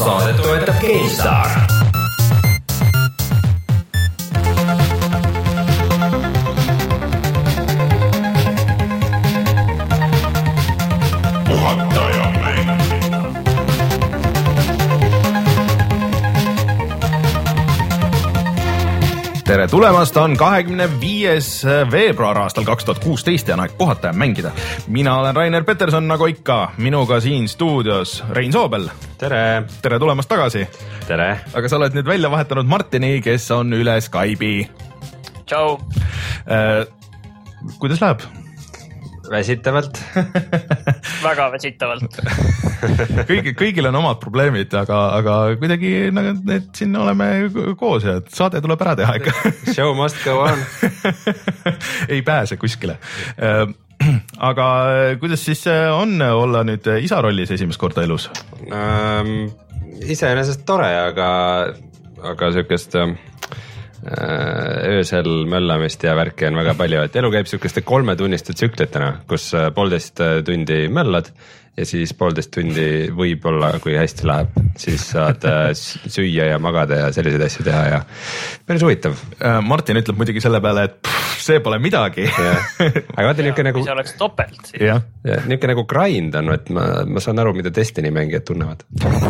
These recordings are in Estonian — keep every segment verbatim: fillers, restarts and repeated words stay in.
Saadet toetab GameStar. Tere tulemast, on kahekümne viies veebruar aastal kaks tuhat kuusteist ja on aeg puhata ja mängida. Mina olen Rainer Peterson, nagu ikka, minuga siin stuudios Rein Soobel. Tere! Tere tulemast tagasi. Tere! Aga sa oled nüüd välja vahetanud Martini, kes on üle Skype'i. Tšau! Äh, kuidas läheb? Väsitavalt. Väga väsitavalt. Kõigi, kõigil on omad probleemid, aga, aga kuidagi nagu, et siin oleme koos ja saade tuleb ära teha ikka. Show must go on. Ei pääse kuskile. Aga kuidas siis on olla nüüd isa rollis esimest korda elus? Um, iseenesest tore, aga, aga sükest öösel möllamist ja värki on väga palju, et elu käib sükeste kolmetunniste tsüklitena, kus poolteist tundi möllad ja siis poolteist tundi võib-olla, kui hästi läheb, siis saad süüa ja magada ja selliseid asju teha ja päris huvitav. Martin ütleb muidugi selle peale, et pff, see pole midagi. Aga vaata niuke nagu... See oleks topelt. Ja, ja niuke nagu grind on, et ma, ma saan aru, mida Destiny mängijad tunnevad.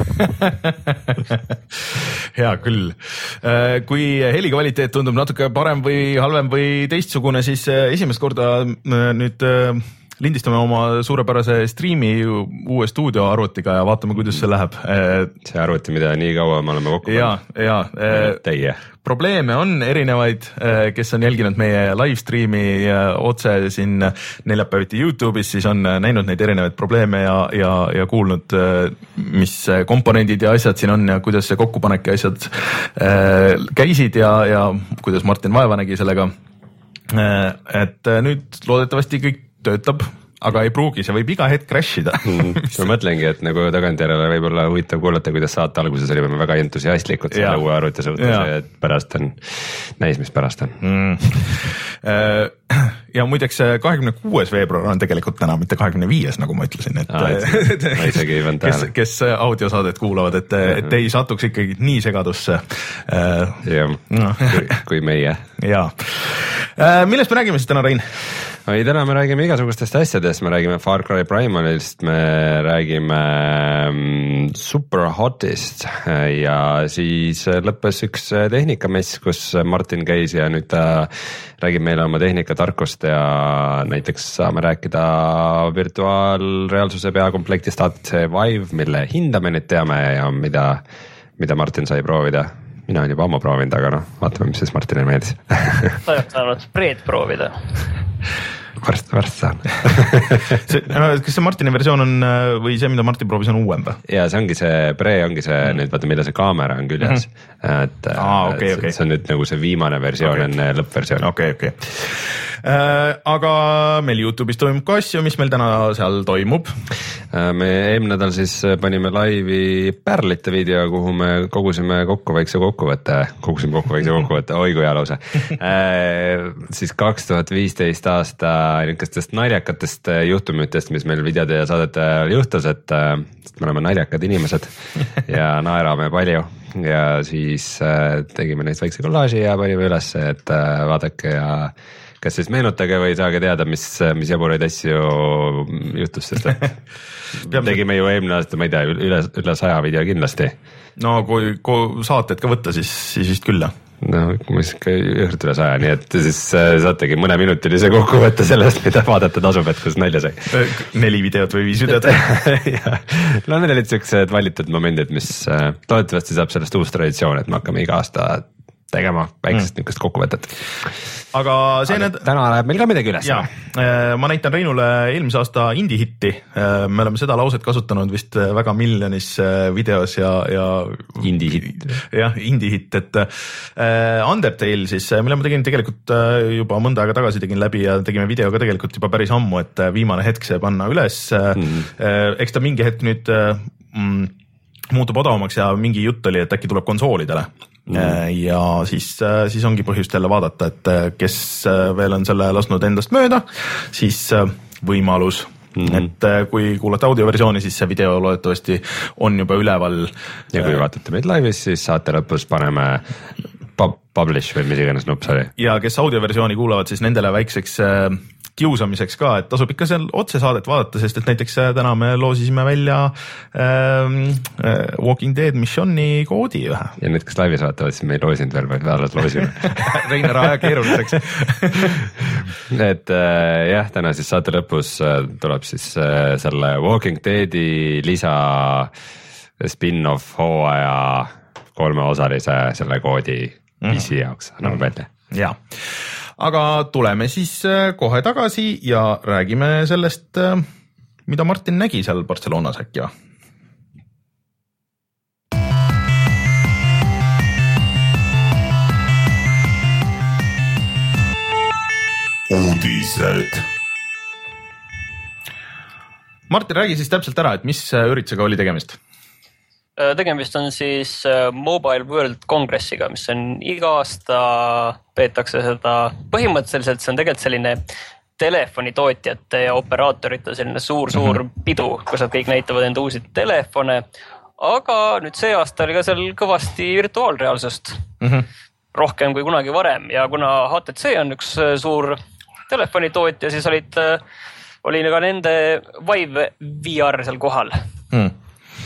Hea küll. Kui helikvaliteet tundub natuke parem või halvem või teistsugune, siis esimest korda nüüd lindistame oma suurepärase striimi uue stuudio arvutiga ja vaatame, kuidas see läheb. See arvuti, mida nii kaua me oleme kokku ja, ja, teie. Probleeme on erinevaid, kes on jälginud meie live streami otse siin neljapäeviti YouTube'is, siis on näinud neid erinevaid probleeme ja, ja, ja kuulnud, mis komponendid ja asjad siin on ja kuidas see kokkupanek ja asjad käisid ja, ja kuidas Martin vaeva nägi sellega. Et nüüd loodetavasti kõik töötab, aga ei pruugi, see võib iga hetk crashida. mm, ma mõtlengi, et nagu tagantjärele võib olla huvitav kuulata, kuidas saate alguses olime väga entusiastlikud selle uue arvuti suhtes ja et pärast on, näis mis pärast on. Mm. Ja muideks kahekümne kuues veebruar on tegelikult täna, mitte kahekümne viies, nagu ma ütlesin, et, Aa, et ma isegi ei võnd kes, kes audiosaadet kuulavad, et, et ei satuks ikkagi nii segadusse. Jah, no. kui, kui meie. Jaa. Millest me räägime siis täna, Rein? Oi, täna me räägime igasugustest asjadest, me räägime Far Cry Primalist, me räägime Super Hotist ja siis lõppes üks tehnikamess, kus Martin käis ja nüüd ta räägib meile oma tehnikatarkust ja näiteks saame rääkida virtuaalreaalsuse peakomplektist H T C Vive, mille hinda me nüüd teame ja mida, mida Martin sai proovida. Mina olen juba ammu proovinud, aga noh, vaatame, mis siis Martinile meeldis. Ta ei saanud spreed proovida. Varst, varst saan. see, kas see Martini versioon on või see, mida Martin proovis, on uuem või? Ja see ongi see, pre ongi see mm. nüüd, vaata, mida see kaamera on küljes. Mm-hmm. Et, Aa, okay, okay. see on nüüd nagu see viimane versioon okay. enne lõppversioon. Okei, okay, okei. Okay. Äh, aga meil YouTube'is toimub ka asju, mis meil täna seal toimub. Me eelmine nädal siis panime laivi Pärlite video, kuhu me kogusime kokku väikse kokkuvõtte, kogusime kokku väikse kokkuvõtte, oi kui hea lause. äh, siis kaks tuhat viisteist aasta niisugustest naljakatest juhtumitest, mis meil videode ja saadete ajal juhtus, et me oleme naljakad inimesed ja naerame palju ja siis äh, tegime neist väikse kollaaži ja panime üles, et äh, vaadake ja kas siis meenutage või saage teada, mis, mis jaburaid asju juhtus, sest et tegime ju eelmine aasta, ma ei tea, üle, üle saja video kindlasti. No kui, kui saated ka võtta, siis, siis vist küll, jah. No ma siis ikka ühelt üle saja, nii et siis saategi mõne minutilise kokkuvõtte sellest, mida vaadata tasub, et kus nalja sai. Neli videot või viis videot. No need olid sellised valitud momendid, mis toetavasti saab sellest uus traditsioon, et me hakkame iga aasta tegema väiksest mm. niukest kokkuvõtet. Aga see Aga need... täna läheb meil ka midagi üles. Ja, ma näitan Reinule eelmise aasta indie-hitti. Me oleme seda lauset kasutanud vist väga miljonis videos ja... ja indie-hitt. Jah, indie-hitt, et Undertale siis, mille ma tegin tegelikult juba mõnda aega tagasi tegin läbi ja tegime videoga tegelikult juba päris ammu, et viimane hetk see panna üles. Mm. Eks ta mingi hetk nüüd mm, muutub odavamaks ja mingi jutt oli, et äkki tuleb konsoolidele. Mm. Ja siis, siis ongi põhjust jälle vaadata, et kes veel on selle lasknud endast mööda, siis võimalus mm-hmm. et kui kuulate audioversiooni, siis see video loodetavasti on juba üleval. Ja kui vaatate meid laivis, siis saate lõpus paneme publish või mis iganes nupp sai. Ja kes audioversiooni kuulavad, siis nendele väikseks kiusamiseks ka, et tasub ikka seal otsesaadet vaadata, sest et näiteks täna me loosisime välja äh, Walking Dead missioni koodi ühe. Ja need, kes laivis vaatavad, siis me ei loosinud veel, vaid vääralt loosime. Reiner aja keeruliseks. et äh, jah, täna siis saate lõpus äh, tuleb siis äh, selle Walking Deadi lisa spin-off hooaja kolmeosalise selle koodi P C jaoks anname välja. Jaa. Aga tuleme siis kohe tagasi ja räägime sellest, mida Martin nägi seal Barcelonas äkki. Uudised. Martin, räägi siis täpselt ära, et mis üritusega oli tegemist? Tegemist on siis Mobile World Congressiga, mis on iga aasta peetakse seda, põhimõtteliselt see on tegelikult selline telefonitootjate ja operaatorite selline suur-suur mm-hmm. pidu, kus nad kõik näitavad enda uusi telefone, aga nüüd see aasta oli ka seal kõvasti virtuaalreaalsust mm-hmm. rohkem kui kunagi varem ja kuna H T C on üks suur telefonitootja, siis olid, oli ka nende Vive V R seal kohal mm.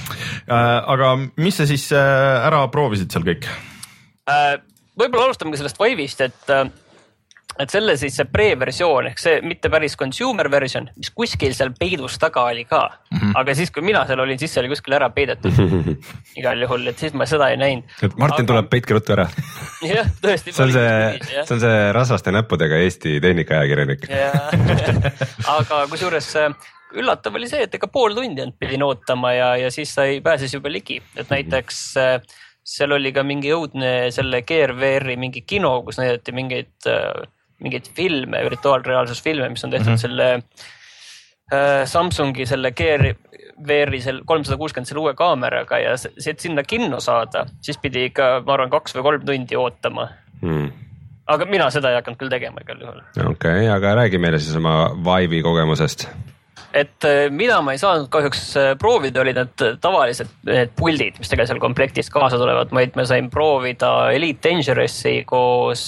Aga mis sa siis ära proovisid seal kõik? Võib-olla alustame sellest Vive'ist, et, et selle siis see pre-versioon, ehk see mitte päris consumer version, mis kuskil seal peidus taga oli ka. Mm-hmm. Aga siis, kui mina seal olin, siis see oli kuskil ära peidetud. Igal juhul, et siis ma seda ei näinud. Et Martin aga... tuleb peitke ruttu ära. jah, tõesti. See on see, see on see rasvaste näppudega Eesti tehnikaajakirjanik. aga kusjuures üllatav oli see, et ega pool tundi end pidin ootama ja, ja siis sai pääses juba ligi. Et näiteks seal oli ka mingi õudne selle G R V R-i mingi kino, kus näidati mingeid, mingeid filme, virtuaalreaalsusfilme, mis on tehtud mm-hmm. selle äh, Samsungi selle G R V R-i selle kolmsada kuuskümmend selle uue kaameraga ja see, et sinna kinno saada, siis pidi ikka, ma arvan, kaks või kolm tundi ootama. Mm. Aga mina seda ei hakanud küll tegema igal juhul. Okei, okay, aga räägi meile siis oma Vive'i kogemusest. Et mida ma ei saanud kahjuks proovida, olid need tavalised need puldid, mis tegelikult seal komplektis kaasa tulevad, vaid ma sain proovida Elite Dangerous'i koos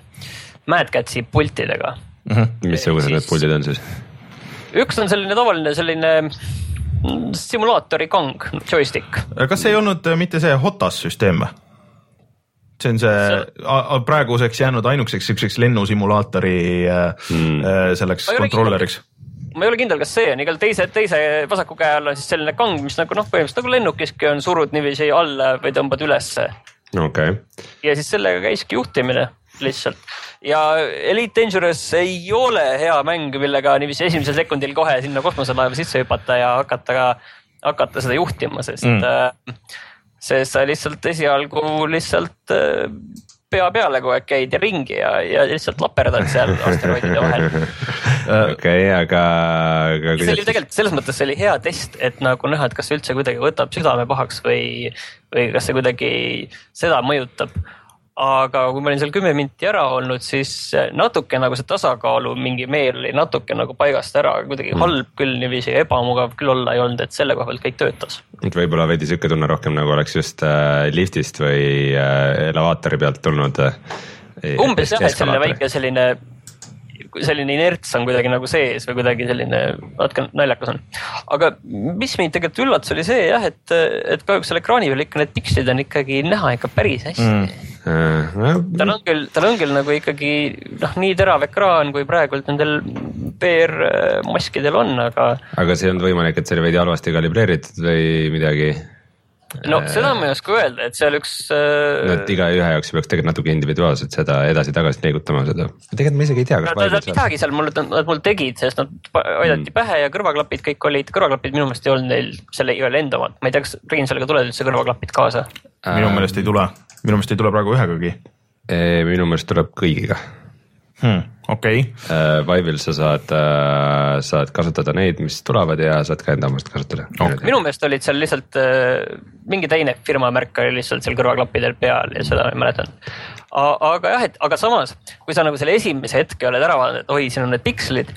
Mad Catsi pultidega. Mm-hmm. Missugused need puldid on siis? Üks on selline tavaline selline simulaatori kang, joystick. Kas ei olnud mitte see Hotas süsteem? See on see, see... praeguseks jäänud ainukeseks sükkseks lennusimulaatori mm. selleks kontrolleriks. Ma ei ole kindel, kas see on, igal teise, teise vasaku käe all on siis selline kang, mis nagu noh, põhimõtteliselt nagu lennukiski on surud niiviisi alla või tõmbad ülesse. Okay. Ja siis sellega käiski juhtimine lihtsalt. Ja Elite Dangerous ei ole hea mäng, millega niiviisi esimesel sekundil kohe sinna kosmoselaeva sisse hüpata ja hakata, hakata seda juhtima, sest mm. sest sa lihtsalt esialgu lihtsalt pea peale, kui käid ja ringi ja, ja lihtsalt laperdad seal asteroidide vahel. Okei, okay, aga... aga see oli tegelikult, selles mõttes see oli hea test, et nagu näha, et kas see üldse kuidagi võtab südame pahaks või, või kas see kuidagi seda mõjutab. Aga kui ma olin seal kümme minti ära olnud, siis natuke nagu see tasakaalu mingi meel oli natuke nagu paigast ära, kuidagi mm. halb küll, niiviisi ebamugav küll olla ei olnud, et selle koha pealt kõik töötas. Võib-olla veidi sükke tunne rohkem nagu oleks just äh, liftist või äh, elevaatori pealt tulnud. Äh, Umbes jah, et selline väike selline, selline inerts on kuidagi nagu sees või kuidagi selline, natuke naljakas on. Aga mis mind tegelikult üllatus oli see jah, et, et kahjuks selle ekraani peal ikka need pikslid on ikkagi näha ikka päris hästi. Mm. Tal on küll, tal on küll nagu ikkagi noh, nii terav ekraan, kui praegult nendel P R-maskidel on, aga... Aga see on võimalik, et see oli veidi halvasti kalibreeritud või midagi? No seda ma ei oska öelda, et seal üks... No, et iga ühe jaoks peaks tegelikult natuke individuaalselt seda edasi-tagasi liigutama seda. Tegelikult ma isegi ei tea, kas... No, nad midagi seal mul, nad mul tegid, sest nad aidati mm. pähe ja kõrvaklapid kõik olid. Kõrvaklapid minu meelest ei olnud neil selle igal endamad. Ma ei tea, kas Rein sellega tuleb üldse kõrvaklapid kaasa? Minu meelest ei tule. Minu meelest ei tule praegu ühegagi. Minu meelest tuleb kõigiga. Hmm, okei. Okay. Vive'il sa saad, saad kasutada neid, mis tulevad ja saad ka enda omast kasutada. Okay. Minu meelest olid seal lihtsalt mingi teine firma märk oli lihtsalt seal kõrvaklappidel peal ja seda ei mäletan. Aga jah, et, aga samas, kui sa nagu selle esimese hetke oled ära vaadanud, et oi, siin on need pikslid,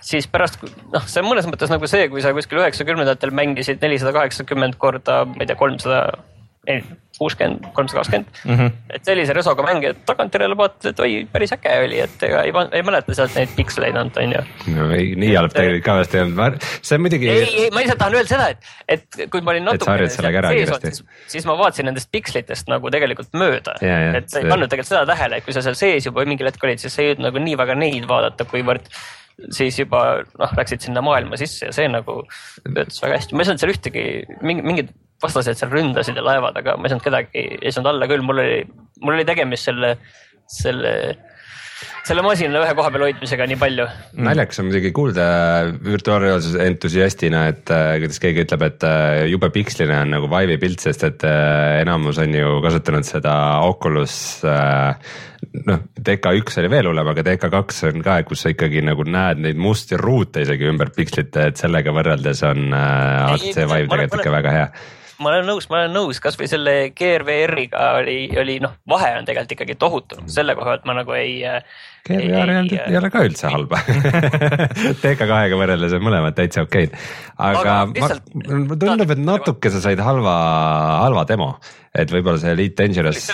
siis pärast, noh, see on mõnes mõttes nagu see, kui sa kuskil üheksakümnendatel mängisid nelisada kaheksakümmend korda, ma ei tea, kolmsada kuuskümmend, kolmsada kakskümmend mm. -hmm. et sellise resoga mängijad tagantjärele vaatad, et oi, päris äge oli, et ega ei, ei mäleta sealt neid piksleid ant, on ju. No ei, nii halb tegelikult ka vast ei olnud. See on muidugi... Ei, ei, ma lihtsalt tahan öelda seda, et, et kui ma olin natuke siis, siis ma vaatasin nendest pikslitest nagu tegelikult mööda. Ja, ja, et ei pannud tegelikult seda tähele, et kui sa seal sees juba mingil hetk olid, siis sa ei jõudnud nagu nii väga neid vaadata, kuivõrd siis juba noh, läksid sinna maailma sisse ja see nagu töötas väga hästi. Ma ei saanud seal ühtegi, mingid vastased seal ründasid ja laevad, aga ma ei saanud kedagi, ei saanud alla küll, mul oli, mul oli tegemist selle, selle, selle masina ühe koha peal hoidmisega nii palju. Naljakas on muidugi kuulda virtuaalreaalsuse entusiastina, et kuidas keegi ütleb, et jube piksline on nagu Vive'i pilt, sest et enamus on ju kasutanud seda Oculus, noh, D K üks oli veel hullem, aga D K kaks on ka, kus sa ikkagi nagu näed neid musti ruute isegi ümber pikslite, et sellega võrreldes on ei, see Vive tegelikult ikka väga hea. Ma olen nõus, ma olen nõus, kas või selle G R V R-iga oli, oli noh, vahe on tegelikult ikkagi tohutu. Selle koha, et ma nagu ei... G R V R ei, ei ole ka üldse halba. D K kahega võrreldes on mõlemad täitsa okeid. Aga, aga lihtsalt, ma tundub, et natuke sa said halva, halva demo. Et võib-olla see Elite Dangerous...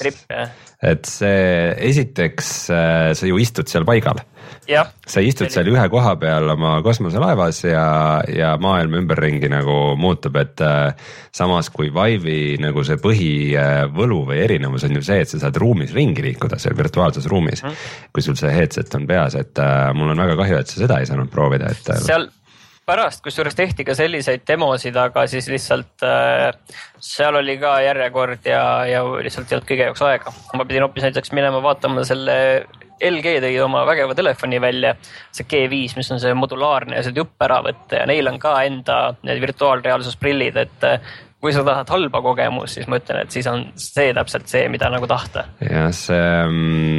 Et see esiteks, sa ju istud seal paigal. Ja, sa istud seal ühe koha peal oma kosmoselaevas ja, ja maailm ümberringi nagu muutub, et äh, samas kui Vive'i nagu see põhivõlu või erinevus on ju see, et sa saad ruumis ringi liikuda seal virtuaalses ruumis mm., kui sul see headset on peas, et äh, mul on väga kahju, et sa seda ei saanud proovida. Et, äh, seal pärast, kus juures tehti ka selliseid demosid, aga siis lihtsalt äh, seal oli ka järjekord ja, ja lihtsalt ei olnud kõige jaoks aega. Ma pidin hoopis näiteks minema vaatama selle L G tõi oma vägeva telefoni välja, see G viis, mis on see modulaarne ja see jupp ära võtta ja neil on ka enda need virtuaalreaalsusprillid, et kui sa tahad halba kogemus, siis ma ütlen, et siis on see täpselt see, mida nagu tahta. Ja see,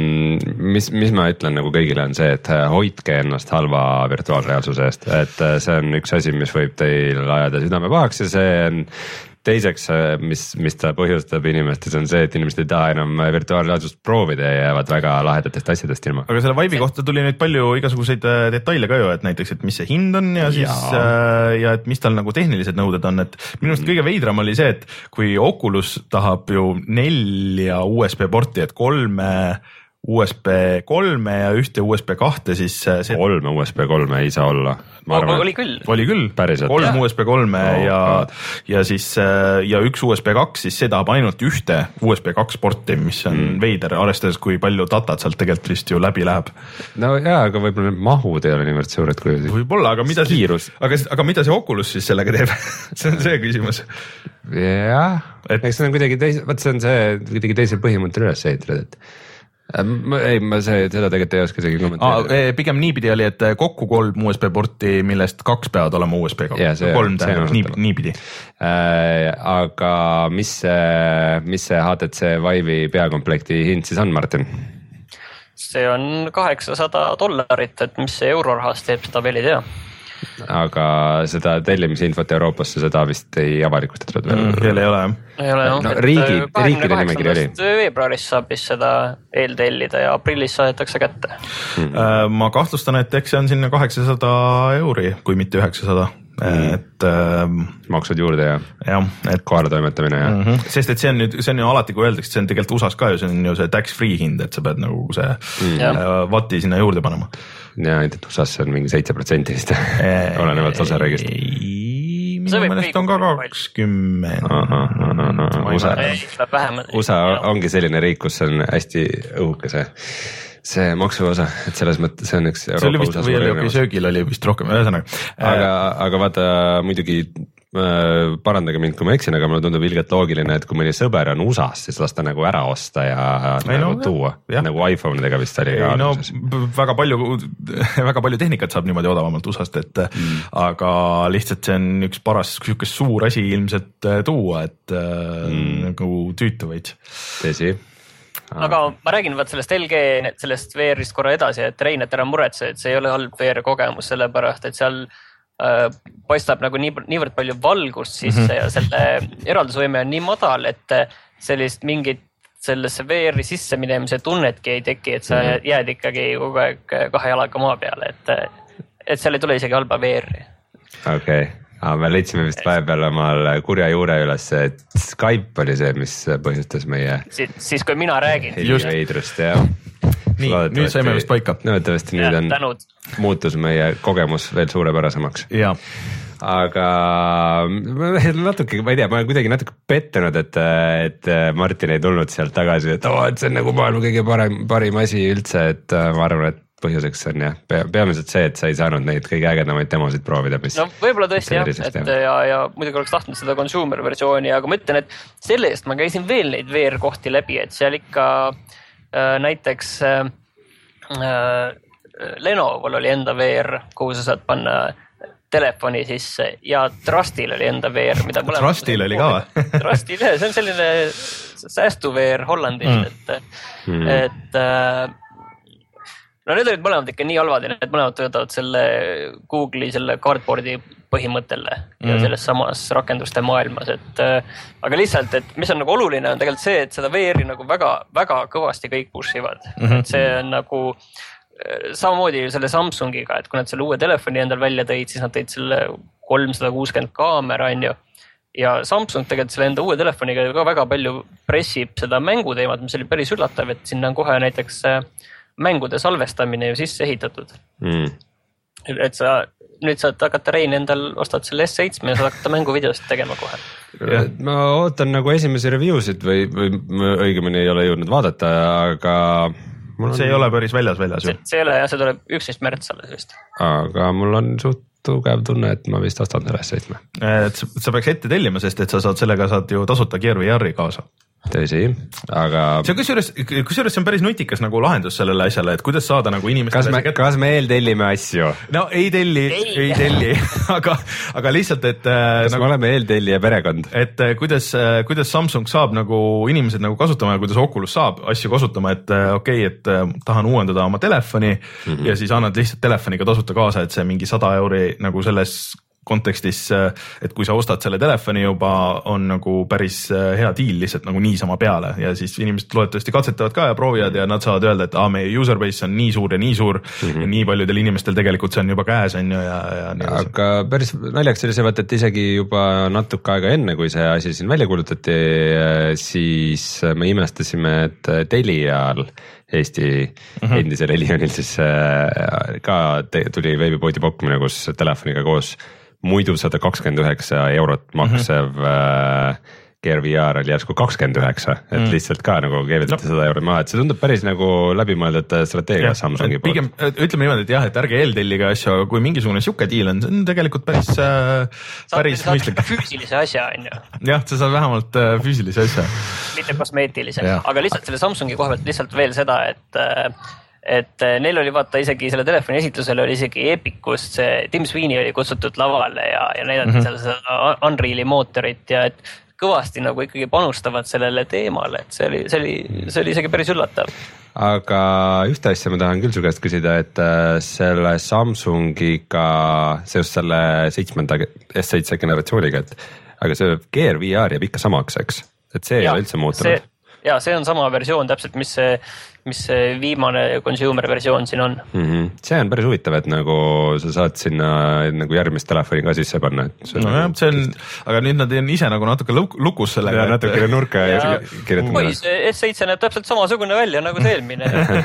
mis, mis ma ütlen nagu kõigile on see, et hoidke ennast halva virtuaalreaalsuse eest, et see on üks asi, mis võib teil ajada südame pahaks ja see on teiseks, mis, mis ta põhjustab inimestes on see, et inimesed ei taha enam virtuaalreaalsust proovida ja jäävad väga lahedatest asjadest ilma. Aga selle Vive'i kohta tuli nüüd palju igasuguseid detaile ka ju, et näiteks, et mis see hind on ja siis ja, ja et mis tal nagu tehnilised nõuded on, et minu arust kõige veidram oli see, et kui Oculus tahab ju nelja U S B porti, et kolme U S B kolme ja ühte U S B kahte, siis see... kolme U S B kolme ei saa olla. Ma arvan, oli küll. Oli küll. Päriselt. Kolm ja. U S B kolme oh, ja, ja siis ja üks U S B kaks, siis see tahab ainult ühte U S B kaks porti, mis on mm. veider, arvestades kui palju datat sealt tegelikult vist ju läbi läheb. No jaa, aga võib-olla need mahud ei ole niivõrd suured kui... Võib-olla, aga mida, siis, aga, aga mida see Oculus siis sellega teeb? see on see küsimus. Jah, et... eks see on kuidagi teis... Vaat see on see kuidagi teisel põhimõttel üles ehitatud, et Ma, ei, ma see, seda tegelikult ei oska isegi kommenteerida. Pigem niipidi oli, et kokku kolm U S B porti, millest kaks peavad olema U S B kaks. Kolm tähendab nii, niipidi. Äh, aga mis see, mis see H T C Vive'i peakomplekti hind siis on, Martin? See on kaheksasada dollarit, et mis see eurorahast teeb, seda veel ei tea. Aga seda tellimisinfot Euroopasse, seda vist ei avalikustatud veel mm,. Veel ei ole, jah. Ei ole, noh. No, riigid, riikide nimekiri oli. Veebruaris saab vist seda eeltellida ja aprillis saadetakse kätte. Mm. Ma kahtlustan, et eks see on sinna kaheksasada euri, kui mitte üheksasada. Mm. Et ähm, maksud juurde ja, ja et, kohale toimetamine ja. Mm-hmm. Sest et see on nüüd, see on ju alati, kui öeldakse, see on tegelikult U S A-s ka ju, see on ju see tax-free hind, et sa pead nagu see mm. vati sinna juurde panema. Ja, et U S A-s on mingi seitse protsenti vist olenevalt osariigist. Minu meelest on ka kakskümmend. U S A ongi selline riik, kus on hästi õhuke see, see maksu osa, et selles mõttes see on üks Euroopa U S A suur erinevus. Söögil oli vist rohkem, ühesõnaga. Aga, aga vaata muidugi parandage mind, kui ma eksin, aga mulle tundub ilgelt loogiline, et kui mõni sõber on U S A-s, siis lasta nagu ära osta ja ei, nagu no, tuua, jah. Nagu iPhone'idega vist oli ka. No, väga palju, väga palju tehnikat saab niimoodi odavamalt U S A-st, et mm. aga lihtsalt see on üks paras sükest suur asi ilmselt tuua, et mm. nagu tüütuvaid. Tõsi. Aga ma räägin vaat sellest L G, sellest V R-ist korra edasi, et Rein, et ära muretse, et see ei ole halb V R kogemus, sellepärast, et seal äh, paistab nagu nii, niivõrd palju valgust sisse mm-hmm. ja selle eraldusvõime on nii madal, et sellist mingit sellesse V R-i sisse minemise tunnetki ei teki, et sa mm-hmm. jääd ikkagi kogu aeg kahe jalaga maa peale, et et seal ei tule isegi halba V R-i. okei okay. Ah, me leidsime vist vahepeal omal kurja juure üles, et Skype oli see, mis põhjustas meie si siis kui mina räägin veidrust, jah. Nii, nüüd saime vist paika. Nõuetavasti nüüd on tänud. Muutus meie kogemus veel suurepärasemaks. Ja. Aga natuke, ma ei tea, ma olen kuidagi natuke pettunud, et, et Martin ei tulnud sealt tagasi, et, oh, et see on nagu maailma kõige parem, parim asi üldse, et ma arvan, et põhjuseks on jah, peamiselt see, et sa ei saanud neid kõige ägedamaid demosid proovida. No võib-olla tõesti jah, et ja, ja muidugi oleks tahtnud seda consumer versiooni, aga ma ütlen, et selle eest ma käisin veel neid V R kohti läbi, et seal ikka äh, näiteks äh, Lenovo'l oli enda V R, kuhu sa saad panna telefoni sisse ja Trustil oli enda V R, mida Trustil oli ka või? Trustil, see on selline säästu V R Hollandist, mm. et, mm. et äh, no need olid mõlemad ikka nii halvad ja need mõlemad töötavad selle Google'i selle cardboard'i põhimõttele mm. ja selles samas rakenduste maailmas, et äh, aga lihtsalt, et mis on nagu oluline on tegelikult see, et seda V R-i nagu väga, väga kõvasti kõik push ivad mm, -hmm. et see on nagu äh, samamoodi selle Samsungiga, et kui nad selle uue telefoni endal välja tõid, siis nad tõid selle kolmsada kuuskümmend kaamera on ju ja Samsung tegelikult selle enda uue telefoniga ka väga palju pressib seda mänguteemat, mis oli päris üllatav, et sinna on kohe näiteks äh, mängude salvestamine ju sisse ehitatud mm.. et sa nüüd saad hakata Rein endal, ostad selle S seitsme ja saad hakata mänguvideost tegema kohe. Ma ootan nagu esimesi review'sid või, või õigemini ei ole jõudnud vaadata, aga mul on... see ei ole päris väljas väljas ju. See, see ei ole jah, see tuleb üksteist märts alles vist. Aga mul on suht tugev tunne, et ma vist ostan selle S seitsme. Et sa peaks ette tellima, sest et sa saad sellega saad ju tasuta Gear V R-i kaasa. Tõsi, aga see kusjuures, kusjuures see on päris nutikas nagu lahendus sellele asjale, et kuidas saada nagu inimestele kas me, kätte... kas me eeltellime asju? No ei telli, ei, ei telli aga, aga lihtsalt, et kas nagu, me oleme eeltellija perekond? Et kuidas, kuidas Samsung saab nagu inimesed nagu kasutama ja kuidas Oculus saab asju kasutama, et okei okay,, et tahan uuendada oma telefoni mm -hmm. ja siis annad lihtsalt telefoniga tasuta kaasa, et see mingi sada euri nagu selles kontekstis, et kui sa ostad selle telefoni juba on nagu päris hea deal lihtsalt nagu niisama peale ja siis inimesed loodetavasti katsetavad ka ja proovivad ja nad saavad öelda, et aa, meie user base on nii suur ja nii suur mm -hmm. ja nii paljudel inimestel tegelikult see on juba käes on ju ja, ja nii. Aga päris naljaks oli see, vaata, et isegi juba natuke aega enne, kui see asi siin välja kuulutati, siis me imestasime, et Telial Eesti mm -hmm. endisel Elionil siis ka tuli veebipoodi pakkumine, kus telefoniga koos muidu sada kakskümmend üheksa eurot maksev mm -hmm. Gear V R oli järsku kakskümmend üheksa, et mm -hmm. lihtsalt ka nagu keevitati no. sada eurot maha, et see tundub päris nagu läbimõeldud strateegia Samsungi poolt. Pigem ütleme niimoodi, et jah, et ärge eeltellige asju, aga kui mingisugune siuke deal on, see on tegelikult päris, äh, päris mõistlik. Füüsilise asja on ju. jah, sa saad vähemalt äh, füüsilise asja. mitte kosmeetilise, aga lihtsalt selle Samsungi koha pealt lihtsalt veel seda, et äh, et neil oli vaata isegi selle telefoni esitlusel oli isegi Epicust see Tim Sweeney oli kutsutud lavale ja, ja näidati mm -hmm. seal seda Unreal'i mootorit ja et kõvasti nagu ikkagi panustavad sellele teemale, et see oli, see oli, see oli isegi päris üllatav. Aga ühte asja ma tahan küll su käest küsida, et selle Samsungiga seoses selle seitsmenda S seitse generatsiooniga, et aga see Gear V R jääb ikka samaks, eks? Et see ja, ei ole üldse muutunud? Ja see on sama versioon täpselt, mis see, mis see viimane consumer versioon siin on mm. -hmm. See on päris huvitav, et nagu sa saad sinna nagu järgmist telefoni ka sisse panna. No nagu jah, see on, aga nüüd nad on ise nagu natuke lukus sellega. Ja et... natuke nurka ja, ja kirjutama. Oi, see S seitse näeb täpselt samasugune välja nagu see eelmine.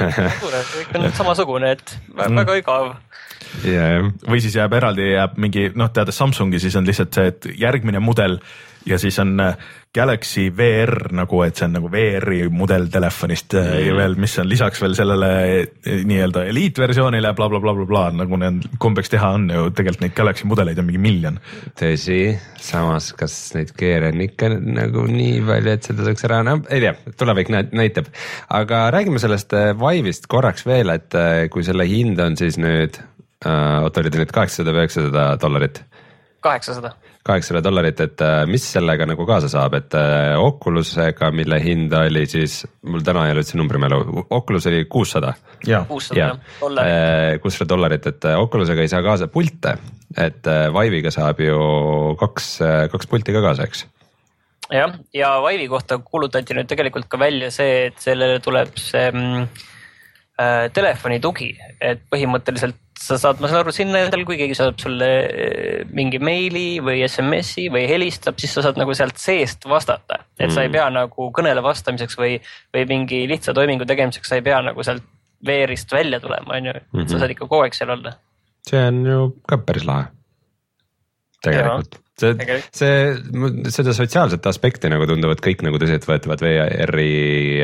kõik on samasugune, et väga igav. Yeah. Või siis jääb eraldi, jääb mingi, noh teades Samsungi, siis on lihtsalt see, et järgmine mudel ja siis on Galaxy V R nagu, et see on nagu V R-i mudel telefonist mm. ja veel, mis on lisaks veel sellele nii-öelda eliitversioonile bla, bla, bla, bla, bla, nagu need kombeks teha on ju, tegelikult neid Galaxy mudeleid on mingi miljon. Tõsi, samas kas neid Gear on ikka nagu nii palju, et seda saaks ära, no ei tea, tulevik näitab. Aga räägime sellest Vive'ist korraks veel, et kui selle hind on siis nüüd Uh, oot, olid nüüd kaheksasada või üheksasada dollarit? kaheksasada. kaheksasada dollarit, et uh, mis sellega nagu kaasa saab, et uh, Oculusega, mille hind oli siis, mul täna ei ole üldse numbrimälu, Oculus oli kuussada. kuussada dollarit. kuussada dollarit, et uh, Oculusega ei saa kaasa pilte, et uh, Vive'iga saab ju kaks, uh, kaks pulti ka kaasa, eks? jah, ja Vive'i kohta kuulutati nüüd tegelikult ka välja see, et sellele tuleb see mm, äh, telefoni tugi, et põhimõtteliselt sa saad, ma saan aru, sinna endal, kui keegi saadab sulle mingi meili või S M S-i või helistab, siis sa saad nagu sealt seest vastata. Et mm. sa ei pea nagu kõnele vastamiseks või, või mingi lihtsa toimingu tegemiseks, sa ei pea nagu sealt veerist välja tulema, on ju. Mm-hmm. Sa saad ikka kogu aeg seal olla. See on ju ka päris lahe. Tegelikult. See, see, seda sotsiaalset aspekti nagu tunduvad kõik nagu tõsiselt võetavad V R-i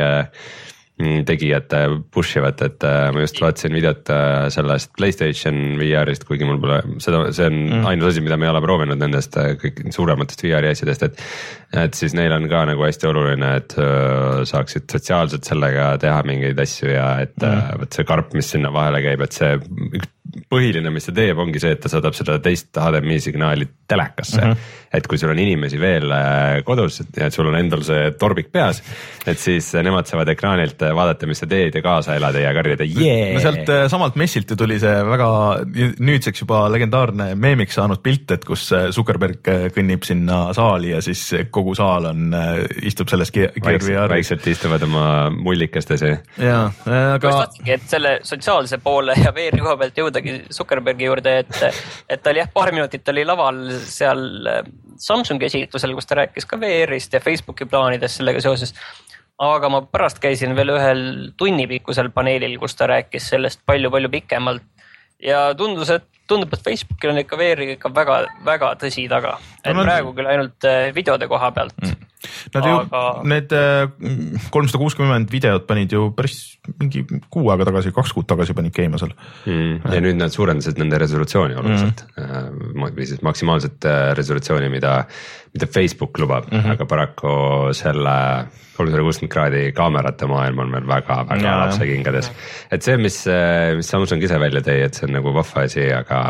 tegijad push ivad, et ma just vaatasin videot sellest PlayStation V R-ist, kuigi mul pole seda, see on mm. ainus asi, mida me ei ole proovinud nendest kõik suurematest V R-i asjadest, et, et siis neil on ka nagu hästi oluline, et saaksid sotsiaalselt sellega teha mingeid asju ja et mm. võt see karp, mis sinna vahele käib, et see üks põhiline, mis ta teeb, ongi see, et ta saadab seda teist H D M I signaali telekasse mm. -hmm. et kui sul on inimesi veel kodus ja et sul on endal see torbik peas, et siis nemad saavad ekraanilt vaadata, mis sa teed ja kaasa elada ja karjada yeah! No sealt samalt messilt ju tuli see väga nüüdseks juba legendaarne meemiks saanud pilt, et kus Zuckerberg kõnnib sinna saali ja siis kogu saal on, istub selles Gear V R-i. Vaikselt istuvad oma mullikastes. Jaa, aga... Ma tahtsingi, et selle sotsiaalse poole ja V R-i koha pealt jõudagi Zuckerbergi juurde, et, et ta oli jah, paar minutit oli laval seal Samsungi esitlusel, kus ta rääkis ka V R-ist ja Facebooki plaanidest sellega seoses. Aga ma pärast käisin veel ühel tunnipikkusel paneelil, kus ta rääkis sellest palju-palju pikemalt ja tundus, et tundub, et Facebookil on ikka V R-i ikka väga, väga tõsi taga. Et no, praegu küll ainult videode koha pealt. Mm. Nad aga... ju, need kolmsada kuuskümmend videot panid ju päris mingi kuu aega tagasi, kaks kuud tagasi panid käima seal. Mm. Ja nüüd nad suurendasid nende resolutsiooni oluliselt mm. või siis maksimaalset resolutsiooni, mida, mida Facebook lubab, mm-hmm. aga paraku selle kolmsada kuuskümmend kraadi kaamerate maailm on meil väga, väga lapsekingades. Et see, mis, mis Samsung ise välja tõi, et see on nagu vahva asi, aga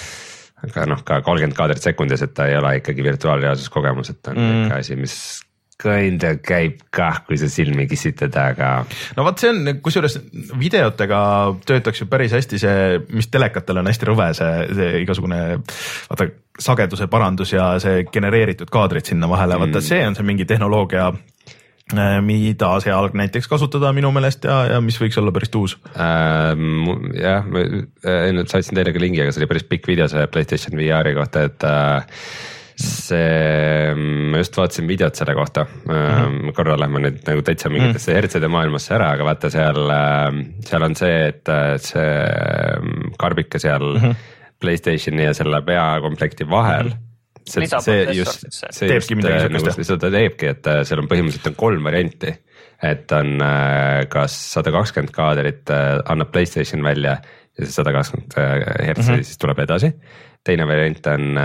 aga noh, ka kolmkümmend kaadrit sekundis, et ta ei ole ikkagi virtuaalreaalsus kogemus, et on mm. ikka asi, mis kõinda käib kah, kui sa silmi kissitada, aga... No vaat see on, kusjuures videotega töötaks ju päris hästi see, mis telekatel on hästi rõve, see, see igasugune vaata, sageduse parandus ja see genereeritud kaadrid sinna vahele, vaata mm. see on see mingi tehnoloogia, mida seal näiteks kasutada minu meelest ja, ja mis võiks olla päris tuus äh,. jah, enne saatsin teile ka lingi, aga see oli päris pikk video see PlayStation V R-i kohta, et äh, see, ma just vaatasin videot selle kohta mm-hmm. korra lähme nüüd nagu täitsa mingitesse mm-hmm. hertsede maailmasse ära, aga vaata seal, seal on see, et see karbike seal mm-hmm. PlayStationi ja selle peakomplekti vahel mm-hmm. see, see just, see just nagu seda teebki, et seal on põhimõtteliselt on kolm varianti, et on kas sada kakskümmend kaadrit annab PlayStation välja ja see sada kakskümmend hertsi mm-hmm. siis tuleb edasi. Teine variant on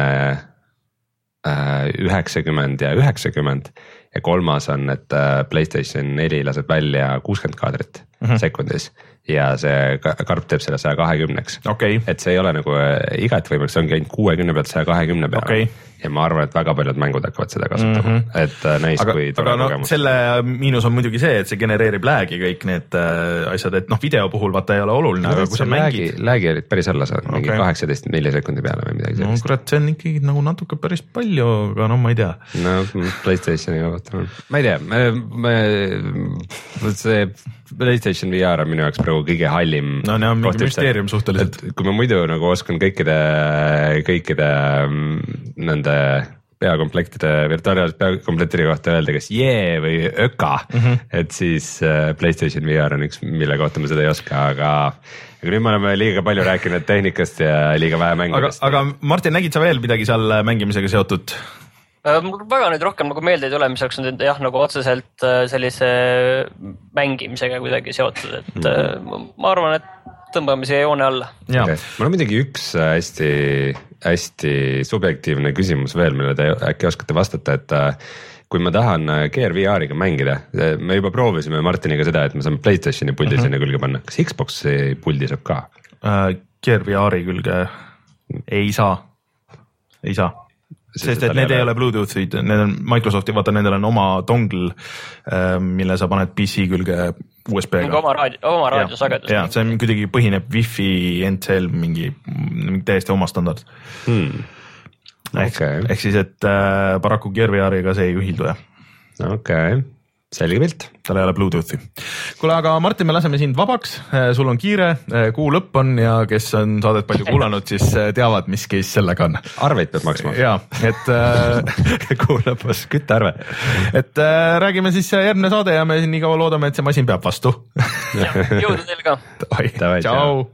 üheksakümmend ja üheksakümmend ja kolmas on, et PlayStation neli laseb välja kuuskümmend kaadrit mm-hmm. sekundis ja see karp teeb selle saja kahekümneks. Okay. Et see ei ole nagu igat võimalik, see ongi ainult kuuekümne pealt saja kahekümne peale. Okay. Ja ma arvan, et väga paljud mängud hakkavad seda kasutama, mm-hmm. et näis aga, kui tore no, kogemus. Selle miinus on muidugi see, et see genereerib läägi kõik need äh, asjad, et noh, video puhul vaata ei ole oluline, aga kui sa mängid. Läägi olid päris alla saad, okay. mingi kaheksateist millisekundi peale või midagi sellist. No kurat, see on ikkagi nagu natuke päris palju, aga no ma ei tea. No PlayStationiga vaatame. Ma ei tea, me, me, see PlayStation V R on minu jaoks praegu kõige hallim. No ne on mingi müsteerium suhteliselt. Kui ma muidu nagu oskan kõikide, kõikide nende peakomplektide, virtuaalreaalsed peakomplektide kohta öelda, kas jee või öka, mm-hmm. et siis PlayStation V R on üks, mille kohta ma seda ei oska, aga, aga nüüd me oleme liiga palju rääkinud tehnikast ja liiga vähe mängudest. Aga, aga Martin, nägid sa veel midagi seal mängimisega seotud? Mul väga nüüd rohkem nagu meelde ei tule, mis oleks nüüd jah, nagu otseselt sellise mängimisega kuidagi seotud, et mm-hmm. ma arvan, et tõmbame siia joone alla. Okay. Mul on midagi üks hästi, hästi subjektiivne küsimus veel, mille te äkki oskate vastata, et kui ma tahan Gear V R-iga mängida, me juba proovisime Martiniga seda, et me saame PlayStationi puldi mm-hmm. sinna külge panna. Kas Xbox'i puldi saab ka? Uh, Gear V R-i külge ei saa, ei saa. Sest et need ei ole Bluetoothid, need on Microsofti, vaata nendel on oma dongle, mille sa paned P C külge U S B-ga. Oma, raadio, oma raadiosagedus. Ja, see on kuidagi põhineb Wi-Fi, N C L, mingi, mingi täiesti oma standard. Hmm. Ehk, okay. ehk siis, et äh, paraku Gear V R-iga see ei ühildu. Okei. Okay. selge pilt. tal ei ole Bluetoothi. Kuule, aga Martin, me laseme sind vabaks, sul on kiire, kuu lõpp on ja kes on saadet palju kuulanud, siis teavad, mis case sellega on. Arveid peab maksma. Jaa, et äh, kuu lõpus küttearve. Et äh, räägime siis järgmine saade ja me nii kaua loodame, et see masin peab vastu. Jõudu teil ka. Tšau.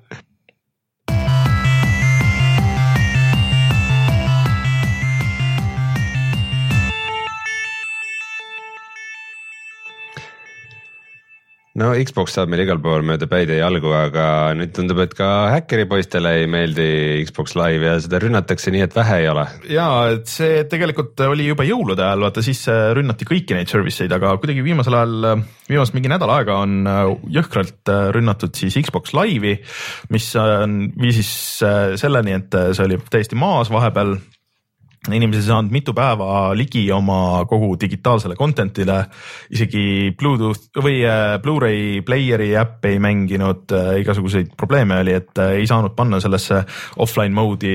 no Xbox saab meil igal pool mööda päid ja jalgu, aga nüüd tundub, et ka häkkeripoistele ei meeldi Xbox Live ja seda rünnatakse nii, et vähe ei ole. Jaa, et see tegelikult oli juba jõulude ajal, vaata siis rünnati kõiki neid serviceid, aga kuidagi viimasel ajal, viimast mingi nädal aega on jõhkralt rünnatud siis Xbox Live'i, mis on, viisis selleni, et see oli täiesti maas vahepeal. Inimesed saanud mitu päeva ligi oma kogu digitaalsele contentile, isegi Bluetooth või Blu-ray player'i äpp ei mänginud, igasuguseid probleeme oli, et ei saanud panna sellesse offline mode'i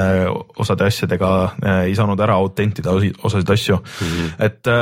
osade asjadega, ei saanud ära autentida osasid asju. Mm-hmm.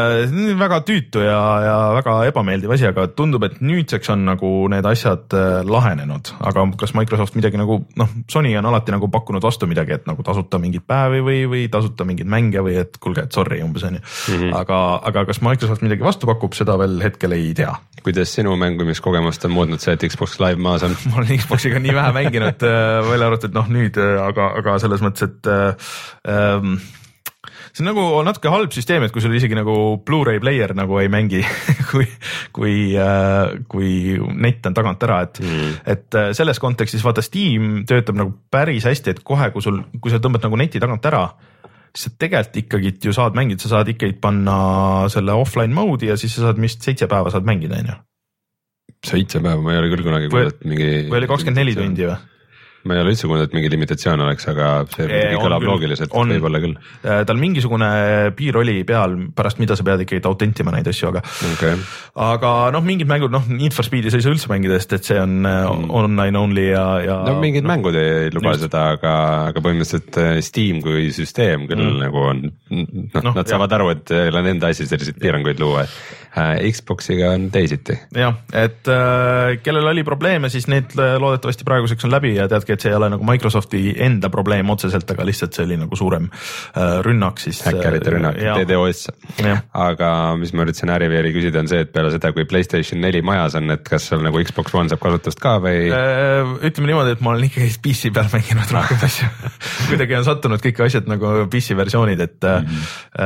Et väga tüütu ja, ja väga ebameeldiv asi, aga tundub, et nüüdseks on nagu need asjad lahenenud, aga kas Microsoft midagi nagu, noh, Sony on alati nagu pakkunud vastu midagi, et nagu tasuta mingid päevi või, või tasuta mingid mänge või et kuulge, et sorry umbes on ju. Mm-hmm. Aga, aga kas Microsoft midagi vastu pakub, seda veel hetkel ei tea. Kuidas sinu mängumiskogemust on muutnud see, et Xbox Live maas on? Ma olen Xboxiga nii vähe mänginud, välja arvatud, noh nüüd, aga, aga selles mõttes, et ähm, see on nagu natuke halb süsteem, et kui sul isegi nagu Blu-ray player nagu ei mängi, kui, kui, kui net on tagant ära, et, mm. et selles kontekstis vaata Steam töötab nagu päris hästi, et kohe, kui sul, kui sa tõmbad nagu neti tagant ära, siis sa tegelikult ikkagi ju saad mängida, sa saad ikkagi panna selle offline mode'i ja siis sa saad vist seitse päeva saad mängida, on ju? Seitse päeva, ma ei ole küll kunagi kuulnud mingi... Või oli kakskümmend neli tundi või? Ma ei ole üldse kuulnud, et mingi limitatsioon oleks, aga see e, kõlab küll, loogiliselt, on, võib olla küll. Tal mingisugune piir oli peal, pärast mida sa pead ikkagi autentima neid asju, aga okay. aga noh, mingid mängud, noh, Need for Speed'i sa ei saa üldse mängida, sest et see on mm. online only ja, ja no mingid no, mängud ei luba just. Seda, aga, aga põhimõtteliselt Steam kui süsteem küll mm. nagu on, noh, no, nad jah. Saavad aru, et ei ole nende asi selliseid piiranguid luua, et Xboxiga on teisiti. jah, et äh, kellel oli probleeme, siis need loodetavasti praeguseks on läbi ja tead, et see ei ole nagu Microsofti enda probleem otseselt, aga lihtsalt see oli nagu suurem äh, rünnak siis. Häkkerite rünnak, D DoS. Aga mis ma üritasin Äriveeri küsida on see, et peale seda, kui PlayStation neli majas on, et kas seal nagu Xbox One saab kasutust ka või? Äh, ütleme niimoodi, et ma olen ikkagi P C peal mänginud rohkem asju. Kuidagi on sattunud kõik asjad nagu P C versioonid, et mm-hmm.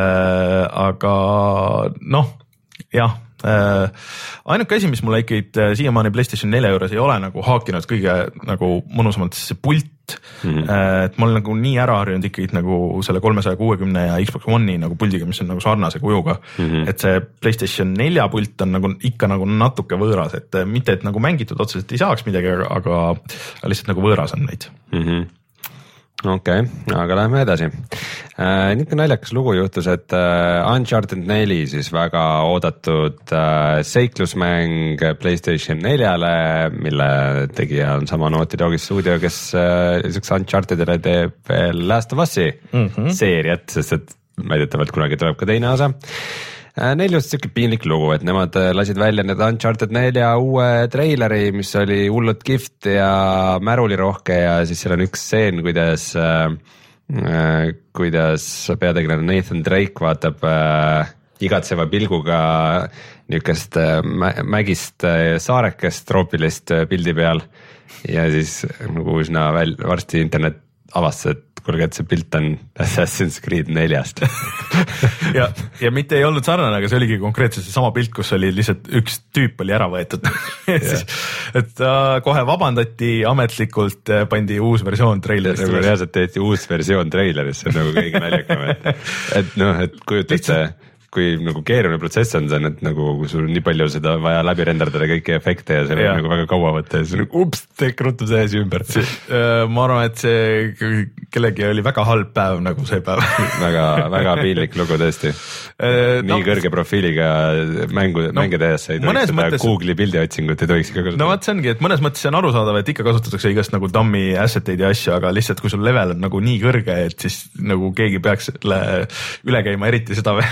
äh, aga noh, jah. Äh, ainuke asi, mis mulle ikkagi siiamaani PlayStation neli juures ei ole nagu haakinud kõige nagu mõnusamalt see pult, mm-hmm. äh, et ma olen nagu nii ära harjunud ikkagi nagu selle kolmesaja kuuekümne ja Xbox One'i nagu puldiga, mis on nagu sarnase kujuga, mm-hmm. et see PlayStation neli pult on nagu ikka nagu natuke võõras, et mitte, et nagu mängitud otseselt ei saaks midagi, aga lihtsalt nagu võõras on neid. Mm-hmm. okei okay,, aga läheme edasi äh,. niisugune naljakas lugu juhtus, et äh, Uncharted neli siis väga oodatud äh, seiklusmäng PlayStation neljale, mille tegija on sama Naughty Dogi stuudio, kes äh, lisaks Unchartedile teeb veel Last of Us'i mm-hmm. seeriat, sest et väidetavalt kunagi tuleb ka teine osa. Neil just siuke piinlik lugu, et nemad lasid välja need Uncharted nelja uue treileri, mis oli hullult kihvt ja märulirohke ja siis seal on üks stseen, kuidas äh, kuidas peategelane Nathan Drake vaatab äh, igatseva pilguga niisugust äh, mägist äh, saarekest troopilist äh, pildi peal ja siis nagu üsna väl, varsti internet avastas, et kuulge, et see pilt on Assassin's Creed neljast ja, ja mitte ei olnud sarnane, aga see oligi konkreetselt see sama pilt, kus oli lihtsalt üks tüüp oli ära võetud siis, et uh, kohe vabandati ametlikult, pandi uus versioon treilerist. Nagu reaalselt tehti uus versioon treilerist, see on nagu kõige naljakam, et, et noh, et kujutad see kui nagu keeruline protsess on see, et nagu kui sul nii palju seda vaja läbi renderdada kõiki efekte ja see ja. Nagu väga kaua võtta ja siis nagu ups, teek ruttu see asi ümber. Ma arvan, et see kellegi oli väga halb päev nagu see päev väga, väga piinlik lugu tõesti. nii no, kõrge profiiliga mängu, no, mänge tehes sa ei tohiks seda mõttes... Google'i pildiotsingut ei tohiks ikka kasutada. No vaat see ongi, et mõnes mõttes see on arusaadav, et ikka kasutatakse igast nagu dummy asset'eid ja asju, aga lihtsalt kui sul level on nagu nii kõrge, et siis nagu keegi peaks üle käima, eriti seda veel, et see on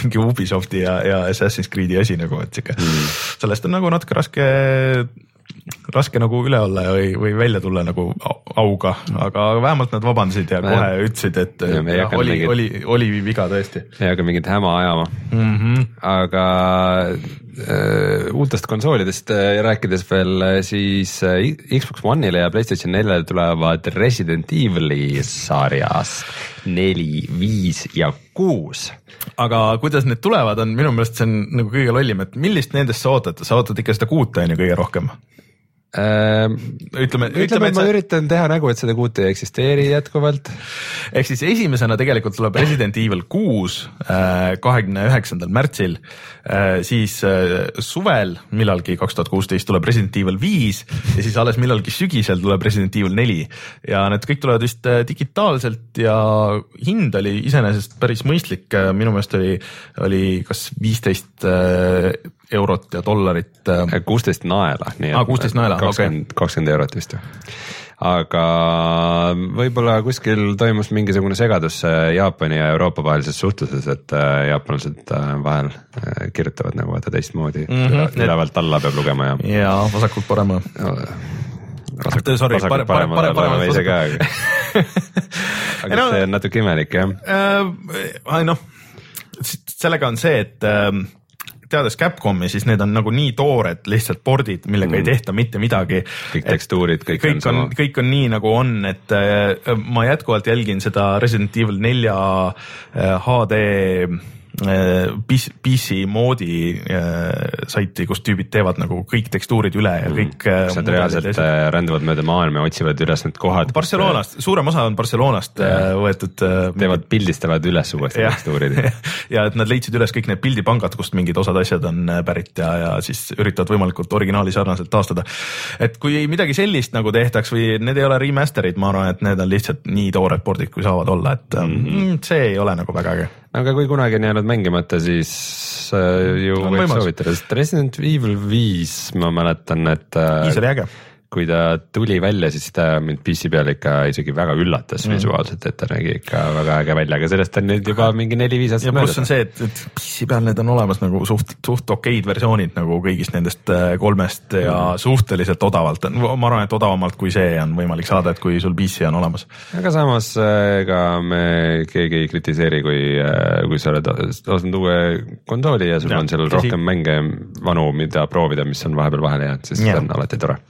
mingi Ubisofti ja, ja Assassin's Creed'i asi nagu, et siuke mm. sellest on nagu natuke raske raske nagu üle olla või, või välja tulla nagu auga, aga vähemalt nad vabandasid ja kohe ja. ütlesid, et ja, ja, oli, mingit, oli, oli viga tõesti. ei hakka mingit häma ajama mm. -hmm. aga äh, uutest konsoolidest äh, rääkides veel äh, siis äh, Xbox One'ile ja PlayStation neljale tulevad Resident Evil'i sarjas neli, viis ja kuus. aga kuidas need tulevad, on minu meelest see on nagu kõige lollim, et millist nendest sa ootad, sa ootad ikka seda kuute on ju kõige rohkem. Ähm, ütleme, ütleme, et ma sa... üritan teha nägu, et seda kuut ei eksisteeri jätkuvalt. ehk siis esimesena tegelikult tuleb Resident Evil kuus kahekümne üheksandal märtsil, siis suvel millalgi kaks tuhat kuusteist tuleb Resident Evil viis ja siis alles millalgi sügisel tuleb Resident Evil neli ja need kõik tulevad vist digitaalselt ja hind oli iseenesest päris mõistlik, minu meelest oli, oli kas viisteist eurot ja dollarit. kuusteist naela. Ah, kuusteist naela, okei. kakskümmend eurot vist ju. Aga võib-olla kuskil toimus mingisugune segadus Jaapani ja Euroopa vahelises suhtluses, et jaapanlased vahel kirjutavad nagu vaata teistmoodi mm -hmm. ülevalt alla peab lugema ja. ja vasakult parema. Vasakult, Sorry, vasakult parema, parema, parema, parema ise ka. Aga no, see on natuke imelik jah. Äh, noh, sellega on see, et äh, teades Capcomi, siis need on nagu nii toored lihtsalt pordid, millega mm. ei tehta mitte midagi. Kõik tekstuurid, kõik, kõik on, on, kõik on nii nagu on, et äh, ma jätkuvalt jälgin seda Resident Evil nelja äh, H D P C moodi äh, saiti, kus tüübid teevad nagu kõik tekstuurid üle ja kõik mm. Nad reaalselt ränduvad mööda maailma ja otsivad üles need kohad. Barcelonast, kus... suurem osa on Barcelonast ja. võetud. Teevad, pildistavad üles uuesti tekstuurid. ja et nad leidsid üles kõik need pildipangad, kust mingid osad asjad on pärit ja, ja siis üritavad võimalikult originaali sarnaselt taastada. Et kui midagi sellist nagu tehtaks või need ei ole remasterid, ma arvan, et need on lihtsalt nii toored pordid, kui saavad olla, et mm -hmm. see ei ole nagu väga äge. Aga kui kunagi on jäänud mängimata, siis äh, ju no, võiks soovitada, sest Resident Evil viis ma mäletan, et äh, kui ta tuli välja, siis ta mind P C peal ikka isegi väga üllatas mm. visuaalselt, et ta nägi ikka väga äge välja, aga sellest on nüüd juba mingi neli-viis aastat mööda. Pluss on see, et, et P C peal need on olemas nagu suht, suht okeid versioonid nagu kõigist nendest kolmest ja mm. suhteliselt odavalt. Ma arvan, et odavamalt kui see on võimalik saada, et kui sul P C on olemas. Aga samas ega me keegi ei kritiseeri, kui, kui sa oled ostnud uue konsooli ja sul ja, on seal tõsi. rohkem mänge vanu, mida proovida, mis on vahepeal vahele jäänud, siis ja. see on alati tore.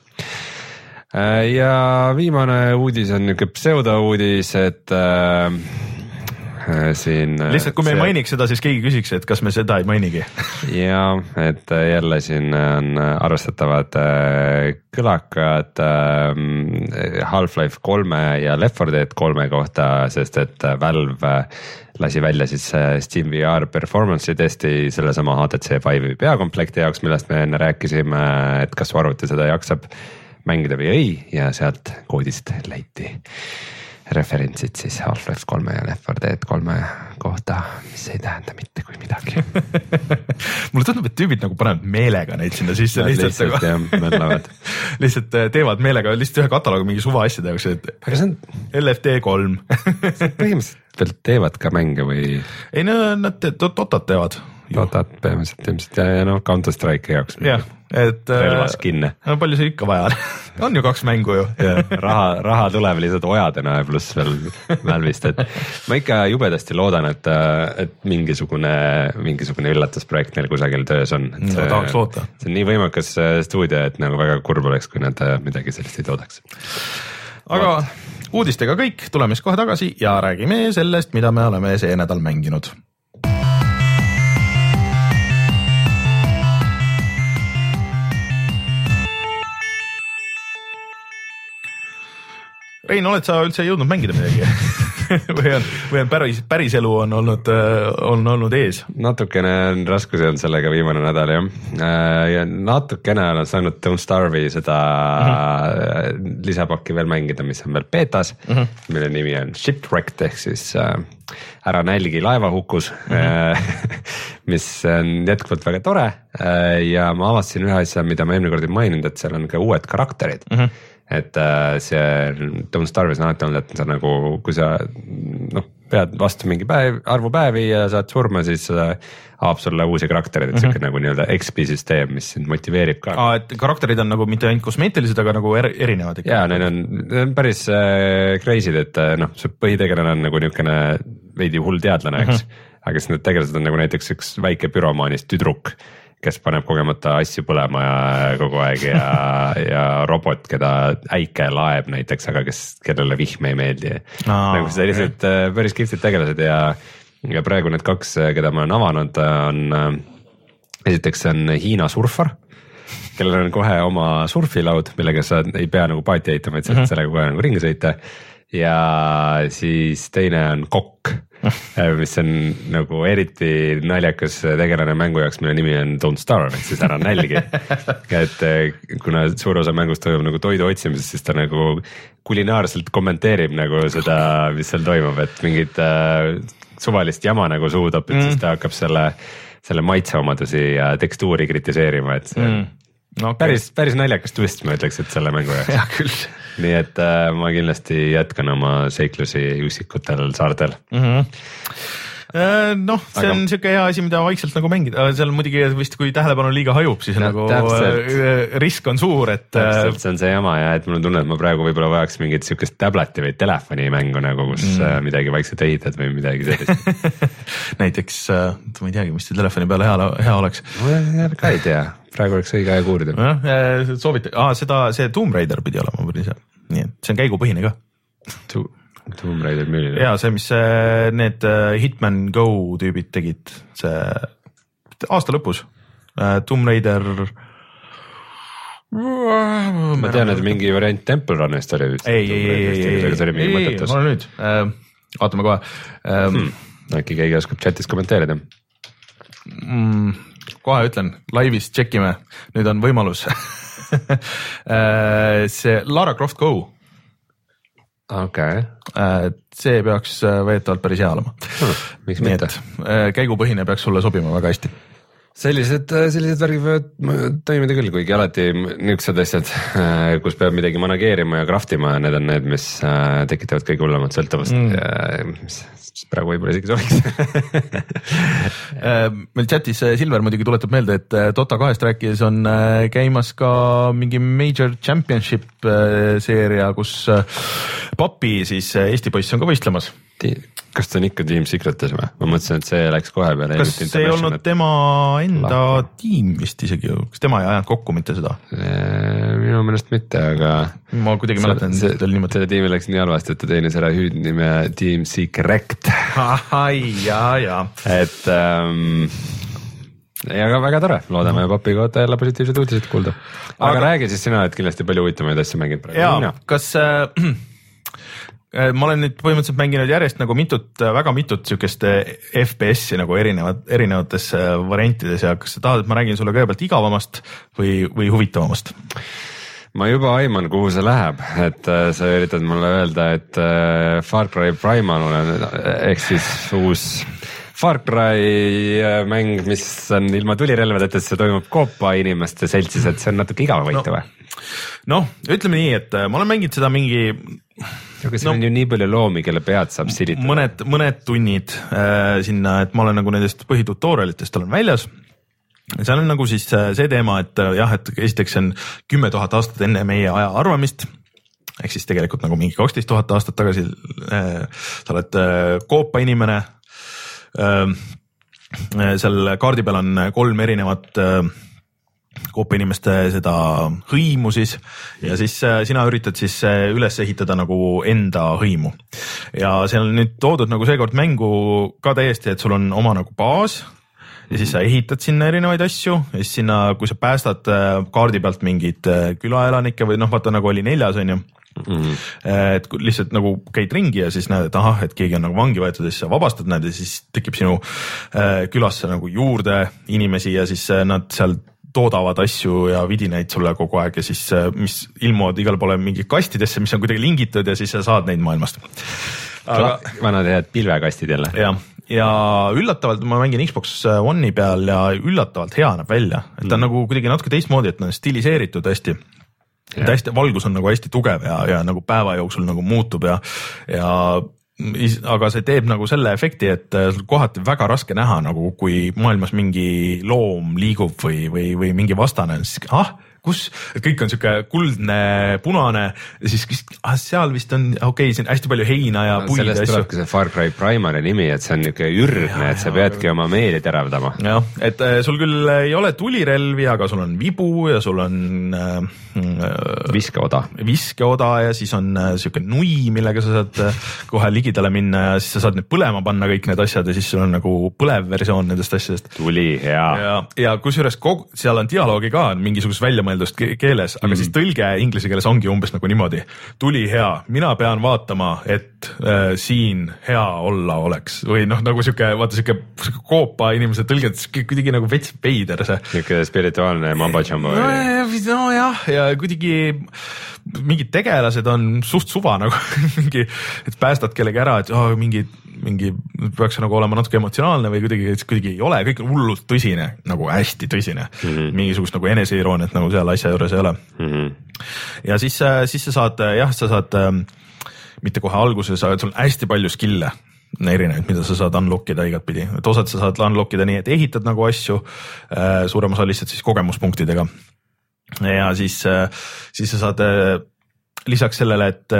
Ja viimane uudis on niisugune pseudo-uudis, et äh, siin lihtsalt kui me see... ei mainiks seda, siis keegi küsiks, et kas me seda ei mainigi. ja, et jälle siin on arvestatavad kõlakad Half-Life kolme ja Left four Dead kolme kohta, sest et Valve lasi välja siis Steam V R performance'i testi sellesama H T C Vive'i peakomplekti jaoks, millest me enne rääkisime, et kas su arvuti seda jaksab mängida või ei ja sealt koodist leiti referentsid siis Half-Life kolme ja Left four Dead kolme kohta, mis ei tähenda mitte kui midagi. Mulle tundub, et tüübid nagu panevad meelega neid sinna sisse. Lihtsalt, lihtsalt jah, mõtlevad. lihtsalt teevad meelega lihtsalt ühe kataloogi mingi suva asjade jaoks, et aga see on L F D kolm. põhimõtteliselt teevad ka mänge või? Ei, no nad Dotat teevad. Dotat põhimõtteliselt ilmselt ja, ja noh, Counter Strike'i jaoks. jah, et relvaskinne. No palju see ikka vaja on? on ju kaks mängu ju. raha, raha tuleb lihtsalt ojadena ja pluss veel Valve'ist, et ma ikka jubedasti loodan, et, et mingisugune, mingisugune üllatusprojekt neil kusagil töös on. See, no, tahaks loota. See on nii võimakas stuudio, et nagu väga kurb oleks, kui nad midagi sellist ei toodaks. Aga Vaat. uudistega kõik, tuleme siis kohe tagasi ja räägime sellest, mida me oleme see nädal mänginud. Rein, oled sa üldse jõudnud mängida midagi? või on, või on päris, päris elu on olnud, on olnud ees? Natukene on raskusi on sellega viimane nädal jah. Ja natukene olen saanud Don't Starve'i seda mm-hmm. lisapakki veel mängida, mis on veel betas, mm-hmm. mille nimi on Shipwrecked ehk siis ära nälgi laevahukus, mm-hmm. mis on jätkuvalt väga tore ja ma avastasin ühe asja, mida ma eelmine kord ei maininud, et seal on ka uued karakterid. Mm-hmm. et see Don't Starve'is on alati olnud, et sa nagu, kui sa noh, pead vastu mingi päev, arvu päevi ja saad surma, siis seda avab sulle uusi karaktereid, et mm -hmm. siuke nagu nii-öelda X P süsteem, mis sind motiveerib ka. Aa, et karakterid on nagu mitte ainult kosmeetilised, aga nagu er, erinevad ikka. jaa, need on, need on päris äh, crazy'd, et noh, see põhitegelane on nagu niisugune veidi hull teadlane, eks mm, -hmm. aga siis need tegelased on nagu näiteks üks väike büromaanist tüdruk, kes paneb kogemata asju põlema ja kogu aeg ja, ja robot, keda äike laeb näiteks, aga kes, kellele vihm ei meeldi. nagu sellised okay. päris kihvtid tegelased ja, ja praegu need kaks, keda ma olen avanud, on esiteks on Hiina surfar, kellel on kohe oma surfilaud, millega sa ei pea nagu paati ehitama, et sa mm -hmm. sellega kohe nagu ringi sõita. ja siis teine on kokk, mis on nagu eriti naljakas tegelane mängu jaoks, mille nimi on Don't Starve, et siis ära nälgi. et kuna suur osa mängust toimub nagu toidu otsimises, siis ta nagu kulinaarselt kommenteerib nagu seda, mis seal toimub, et mingid äh, suvalist jama nagu suudab, et mm. siis ta hakkab selle, selle maitseomadusi ja tekstuuri kritiseerima, et see mm. okay. päris, päris naljakas twist, ma ütleks, et selle mängu jaoks. jah küll. nii et äh, ma kindlasti jätkan oma seiklusi üksikutel saartel mm. -hmm. noh, see aga... on siuke hea asi, mida vaikselt nagu mängida, seal muidugi vist kui tähelepanu liiga hajub, siis no, nagu täpselt. risk on suur, et. täpselt, see on see jama ja et mul on tunne, et ma praegu võib-olla vajaks mingit siukest tableti või telefonimängu nagu, kus mm. midagi vaikselt ehitad või midagi sellist. näiteks, ma ei teagi, mis see telefoni peale hea, hea oleks. ma ka ei tea, praegu oleks õige aeg uurida. noh, soovita- ah,, seda, see Tomb Raider pidi olema päris hea, nii et see on käigupõhine ka. Tomb Raider milline? jaa, see, mis need Hitman Go tüübid tegid, see aasta lõpus, Tomb Raider. ma tean, et mingi variant Temple Runist oli. ei, ei, ei, ei, ei, ma olen nüüd, vaatame kohe hmm.. äkki keegi oskab chatis kommenteerida mm,? kohe ütlen, laivis tšekime, nüüd on võimalus see Lara Croft Go. okei okay. see peaks veetavalt päris hea olema hmm,. miks mitte? käigupõhine peaks sulle sobima väga hästi. sellised, sellised värgid võivad toimida küll, kuigi alati niisugused asjad, kus peab midagi manageerima ja craftima, need on need, mis tekitavad kõige hullemat sõltuvust mm. ja mis praegu võib-olla isegi sobiks. meil chatis Silver muidugi tuletab meelde, et Dota kahest rääkides on käimas ka mingi Major Championship seeria, kus Papi siis Eesti poiss on ka võistlemas. Kas ta on ikka Team Secretis või? Ma mõtlesin, et see läks kohe peale. Kas see ei olnud tema enda Lahka. Tiim vist isegi, kas tema ei ajanud kokku mitte seda? Minu meelest mitte, aga ma kuidagi mäletan selle tiimi läks nii halvasti, et ta teenis ära hüüdnime Team Secret. jaa, jaa. Et ähm, ja ka väga tore, loodame Papi kohta jälle positiivsed uudised kuulda. Aga, aga räägi siis sina, et kindlasti palju huvitamaid asju mängid praegu. Jaa, kas äh, ma olen nüüd põhimõtteliselt mänginud järjest nagu mitut, väga mitut siukest F P S-i nagu erinevad, erinevates variantides ja kas sa tahad, et ma räägin sulle kõigepealt igavamast või, või huvitavamast? Ma juba aiman, kuhu see läheb, et sa üritad mulle öelda, et Far Cry Primal on ehk siis uus Far Cry mäng, mis on ilma tulirelvadeta, see toimub koopa inimeste seltsis, et see on natuke igavavõitu või? Noh, ütleme nii, et ma olen mänginud seda mingi aga siin no, on ju nii palju loomi, kelle pead saab silitada. Mõned, mõned tunnid äh, sinna, et ma olen nagu nendest põhitutorialitest olen väljas. Seal on nagu siis see teema, et jah, et esiteks on kümme tuhat aastat enne meie aja arvamist. Ehk siis tegelikult nagu mingi kaksteist tuhat aastat tagasi äh, sa oled äh, koopa inimene. Äh, seal kaardi peal on kolm erinevat äh, koopa inimeste seda hõimu siis ja siis sina üritad siis üles ehitada nagu enda hõimu ja seal on nüüd toodud nagu seekord mängu ka täiesti, et sul on oma nagu baas ja siis sa ehitad sinna erinevaid asju ja siis sinna, kui sa päästad kaardi pealt mingid külaelanikke või noh, vaata nagu oli neljas on ju mm-hmm. et lihtsalt nagu käid ringi ja siis näed, et ahah, et keegi on nagu vangi võetud ja siis sa vabastad nad ja siis tekib sinu külasse nagu juurde inimesi ja siis nad seal toodavad asju ja vidinaid sulle kogu aeg ja siis mis ilmuvad igal poole mingi kastidesse, mis on kuidagi lingitud ja siis sa saad neid maailmast. Aga vanad head pilvekastid jälle. Ja, ja üllatavalt ma mängin Xbox One'i peal ja üllatavalt hea näeb välja, et ta on mm. nagu kuidagi natuke teistmoodi, et ta on stiliseeritud hästi. Et hästi, valgus on nagu hästi tugev ja, ja nagu päeva jooksul nagu muutub ja, ja aga see teeb nagu selle efekti, et kohati väga raske näha nagu, kui maailmas mingi loom liigub või, või, või mingi vastane, siis ah, kus, kõik on siuke kuldne, punane ja siis ah, seal vist on okei okay,, siin hästi palju heina ja no, puid ja asju. Sellest tulebki see Far Cry Primary nimi, et see on niuke ürgne, et sa peadki oma meeli teravdama. jah, et sul küll ei ole tulirelvi, aga sul on vibu ja sul on äh, viskeoda. viskeoda ja siis on äh, siuke nui, millega sa saad äh, kohe ligidale minna ja siis sa saad need põlema panna kõik need asjad ja siis sul on nagu põlev versioon nendest asjadest. Tuli, hea. Ja, ja kusjuures kogu, seal on dialoogi ka mingisugust välja keeles, aga mm. siis tõlge inglise keeles ongi umbes nagu niimoodi. Tuli hea, mina pean vaatama, et äh, siin hea olla oleks või noh, nagu siuke, vaata siuke koopa inimese tõlgendus, kuidagi nagu vets veider see. Niuke spirituaalne mamba-jamba. No, no jah, ja kuidagi mingid tegelased on suht suva nagu mingi, et päästad kellegi ära, et oh, mingi, mingi peaks nagu olema natuke emotsionaalne või kuidagi, kuidagi ei ole, kõik on hullult tõsine, nagu hästi tõsine. Mm -hmm. Mingisugust nagu eneseirooniat nagu seal asja juures ei ole. Mm -hmm. Ja siis, siis sa saad, jah, sa saad mitte kohe alguses, aga sul on hästi palju skill'e erinevaid, mida sa saad unlock ida igatpidi, et osad sa saad unlock ida nii, et ehitad nagu asju, suurem osa lihtsalt siis kogemuspunktidega. Ja siis, siis sa saad lisaks sellele, et